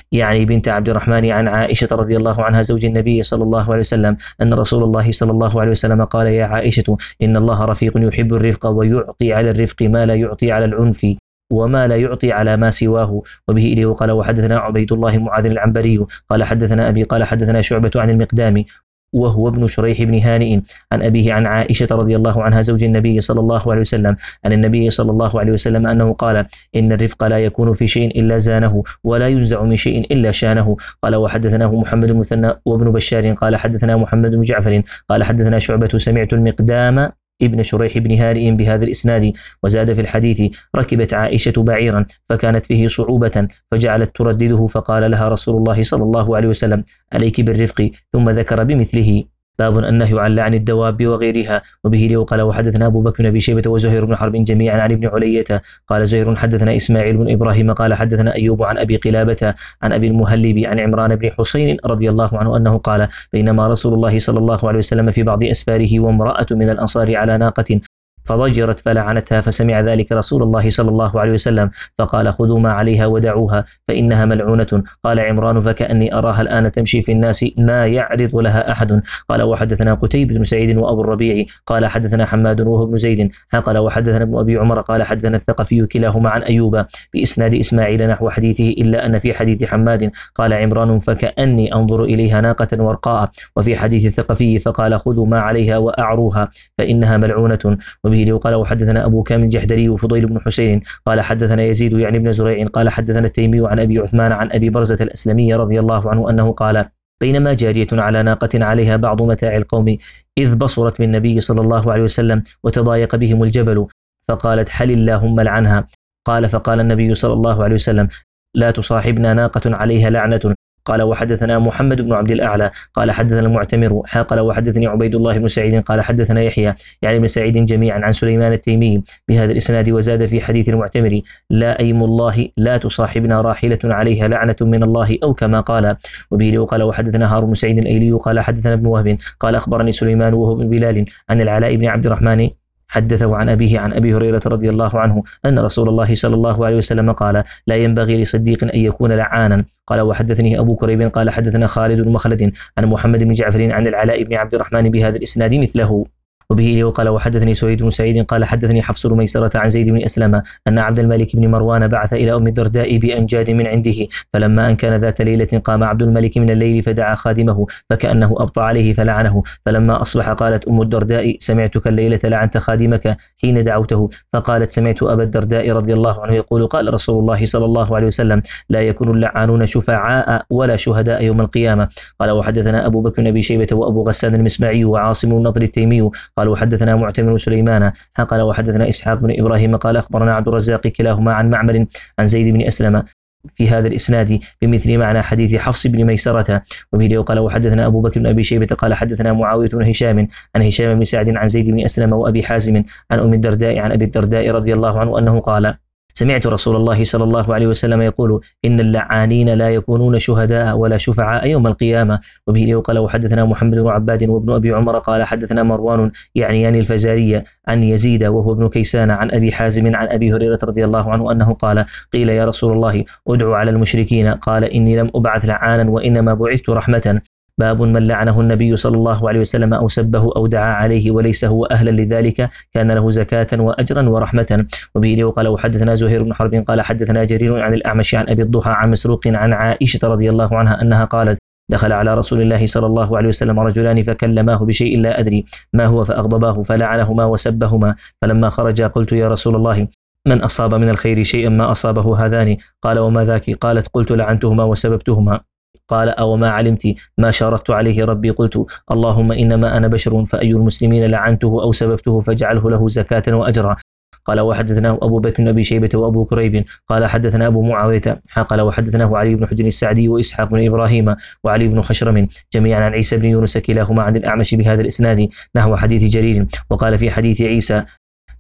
يعني بنت عبد الرحمن عن عائشة رضي الله عنها زوج النبي صلى الله عليه وسلم أن رسول الله صلى الله عليه وسلم قال: يا عائشة إن الله رفيق يحب الرفق ويعطي على الرفق ما لا يعطي على العنف وما لا يعطي على ما سواه. وبه إليه قال وحدثنا عبيد الله معاذ العنبري قال حدثنا أبي قال حدثنا شعبة عن المقدام وهو ابن شريح بن هانئ عن أبيه عن عائشة رضي الله عنها زوج النبي صلى الله عليه وسلم عن النبي صلى الله عليه وسلم أنه قال: إن الرفق لا يكون في شيء إلا زانه ولا ينزع من شيء إلا شانه. قال وحدثناه محمد المثنى وابن بشار قال حدثنا محمد بن جعفر قال حدثنا شعبة سمعت المقدام ابن شريح بن هانئ بهذا الإسناد. وزاد في الحديث: ركبت عائشة بعيرا فكانت فيه صعوبة فجعلت تردده فقال لها رسول الله صلى الله عليه وسلم: عليك بالرفق، ثم ذكر بمثله. باب النهي عن لعن الدواب وغيرها. وبه لي قال وحدثنا أبو بكر بن أبي شيبة وزهير بن حرب جميعا عن ابن علية قال زهير حدثنا إسماعيل بن إبراهيم قال حدثنا أيوب عن أبي قلابة عن أبي المهلب عن عمران بن حسين رضي الله عنه أنه قال: بينما رسول الله صلى الله عليه وسلم في بعض أسفاره وامرأة من الأنصار على ناقة فضجرت فلعنتها، فسمع ذلك رسول الله صلى الله عليه وسلم فقال: خذوا ما عليها ودعوها فإنها ملعونة. قال عمران: فكأني أراها الآن تمشي في الناس ما يعرض لها أحد. قال وحدثنا قتيبة بن سعيد وأبو الربيع قال حدثنا حماد وهو ابن زيد قال وحدثنا ابن أبي عمر قال حدثنا الثقفي كلاهما عن أيوب بإسناد إسماعيل نحو حديثه إلا أن في حديث حماد قال عمران: فكأني أنظر إليها ناقة ورقاء. وفي حديث الثقفي فقال: خذوا ما عليها وأعروها فإنها ملعونة. وبه قال وحدثنا أبو كامل الجحدري وفضيل بن حسين قال حدثنا يزيد يعني ابن زريع قال حدثنا التيمي عن أبي عثمان عن أبي برزة الأسلمي رضي الله عنه أنه قال: بينما جارية على ناقة عليها بعض متاع القوم إذ بصرت بالنبي صلى الله عليه وسلم وتضايق بهم الجبل فقالت: حل اللهم لعنها. قال فقال النبي صلى الله عليه وسلم: لا تصاحبنا ناقة عليها لعنة. قال وحدثنا محمد بن عبد الأعلى قال حدثنا المعتمر قال وحدثني عبيد الله بن سعيد قال حدثنا يحيى يعني ابن سعيد جميعا عن سليمان التيمي بهذا الإسناد. وزاد في حديث المعتمر: لا أيم الله لا تصاحبنا راحلة عليها لعنة من الله أو كما قال. وبه قال وحدثنا هارون بن سعيد الأيلي قال حدثنا ابن وهب قال أخبرني سليمان وهو بن بلال عن العلاء بن عبد الرحمن حدثه عن أبيه عن أبي هريرة رضي الله عنه أن رسول الله صلى الله عليه وسلم قال: لا ينبغي لصديق أن يكون لعانا. قال وحدثني أبو كريب قال حدثنا خالد بن مخلد عن محمد بن جعفر عن العلاء بن عبد الرحمن بهذا الإسناد مثله. وبه وقال وحدثني سويد بن سعيد قال حدثني حفص بن ميسرة عن زيد بن أسلم أن عبد الملك بن مروان بعث إلى أم الدرداء بأنجاد من عنده، فلما أن كان ذات ليلة قام عبد الملك من الليل فدعا خادمه فكأنه أبطأ عليه فلعنه. فلما أصبح قالت أم الدرداء: سمعتك الليلة لعنت خادمك حين دعوته. فقالت: سمعت أبا الدرداء رضي الله عنه يقول: قال رسول الله صلى الله عليه وسلم: لا يكون اللعانون شفعاء ولا شهداء يوم القيامة. قال وحدثنا أبو بكر بن أبي شيبة وأبو غسان المسمعي وعاصم النضر التيمي قال وحدثنا معتمر سليمان قال وحدثنا إسحاق بن إبراهيم قال أخبرنا عبد الرزاق كلاهما عن معمر عن زيد بن أسلم في هذا الإسناد بمثل معنى حديث حفص بن ميسرة. وبه قال وحدثنا أبو بكر بن أبي شيبة قال حدثنا معاوية بن هشام عن هشام بن سعد عن زيد بن أسلم وأبي حازم عن أم الدرداء عن أبي الدرداء رضي الله عنه أنه قال: سمعت رسول الله صلى الله عليه وسلم يقول: إن اللعانين لا يكونون شهداء ولا شفعاء يوم القيامة. وبه قال وحدثنا محمد بن عباد وابن أبي عمر قال حدثنا مروان يعني يعني الفزاري عن يزيد وهو ابن كيسان عن أبي حازم عن أبي هريرة رضي الله عنه أنه قال: قيل يا رسول الله ادعو على المشركين، قال: إني لم أبعث لعانا وإنما بعثت رحمة. باب من لعنه النبي صلى الله عليه وسلم أو سبه أو دعا عليه وليس هو أهلا لذلك كان له زكاة وأجرا ورحمة. وبه قال وحدثنا زهير بن حرب قال حدثنا جرير عن الأعمش عن أبي الضحى عن مسروق عن عائشة رضي الله عنها أنها قالت: دخل على رسول الله صلى الله عليه وسلم رجلان فكلماه بشيء لا أدري ما هو فأغضباه فلعنهما وسبهما، فلما خرجا قلت: يا رسول الله، من أصاب من الخير شيئا ما أصابه هذان؟ قال: وما ذاك؟ قالت: قلت: لعنتهما وسببتهما. قال: أو ما علمت ما شاركت عليه ربي؟ قلت: اللهم إنما أنا بشر، فأي المسلمين لعنته أو سببته فاجعله له زكاة وأجرا. قال وحدثناه أبو بكر بن أبي شيبة وأبو كريب قال حدثنا أبو معاوية قال وحدثناه علي بن حجر السعدي وإسحاق بن إبراهيم وعلي بن خشرم جميعا عن عيسى بن يونس كلاهما عن الأعمش بهذا الإسناد نحو حديث جرير. وقال في حديث عيسى: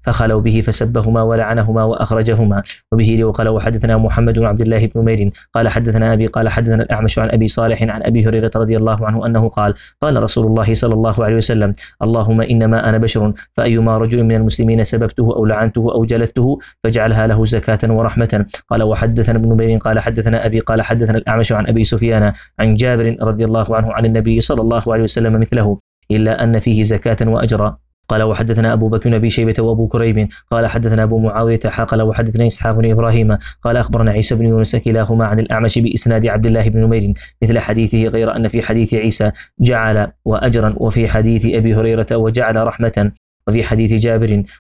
فخلوا به فسبهما ولعنهما وأخرجهما. وبه وقال وحدثنا محمد بن عبد الله بن نمير قال حدثنا أبي قال حدثنا الأعمش عن أبي صالح عن أبي هريرة رضي الله عنه أنه قال قال رسول الله صلى الله عليه وسلم اللهم إنما أنا بشر فأيما رجل من المسلمين سببته أو لعنته أو جلدته فاجعلها له زكاة ورحمة. قال وحدثنا ابن نمير قال حدثنا أبي قال حدثنا الأعمش عن أبي سفيان عن جابر رضي الله عنه عن النبي صلى الله عليه وسلم مثله إلا أن فيه زكاة وأجرا. قال وحدثنا أبو بكر بن أبي شيبة وأبو كريب قال حدثنا أبو معاوية قال وحدثنا إسحاق بن إبراهيم قال أخبرنا عيسى بن يونس كلاهما عن الأعمش بإسناد عبد الله بن نمير مثل حديثه غير أن في حديث عيسى جعل وأجرا وفي حديث أبي هريرة وجعل رحمة وفي حديث جابر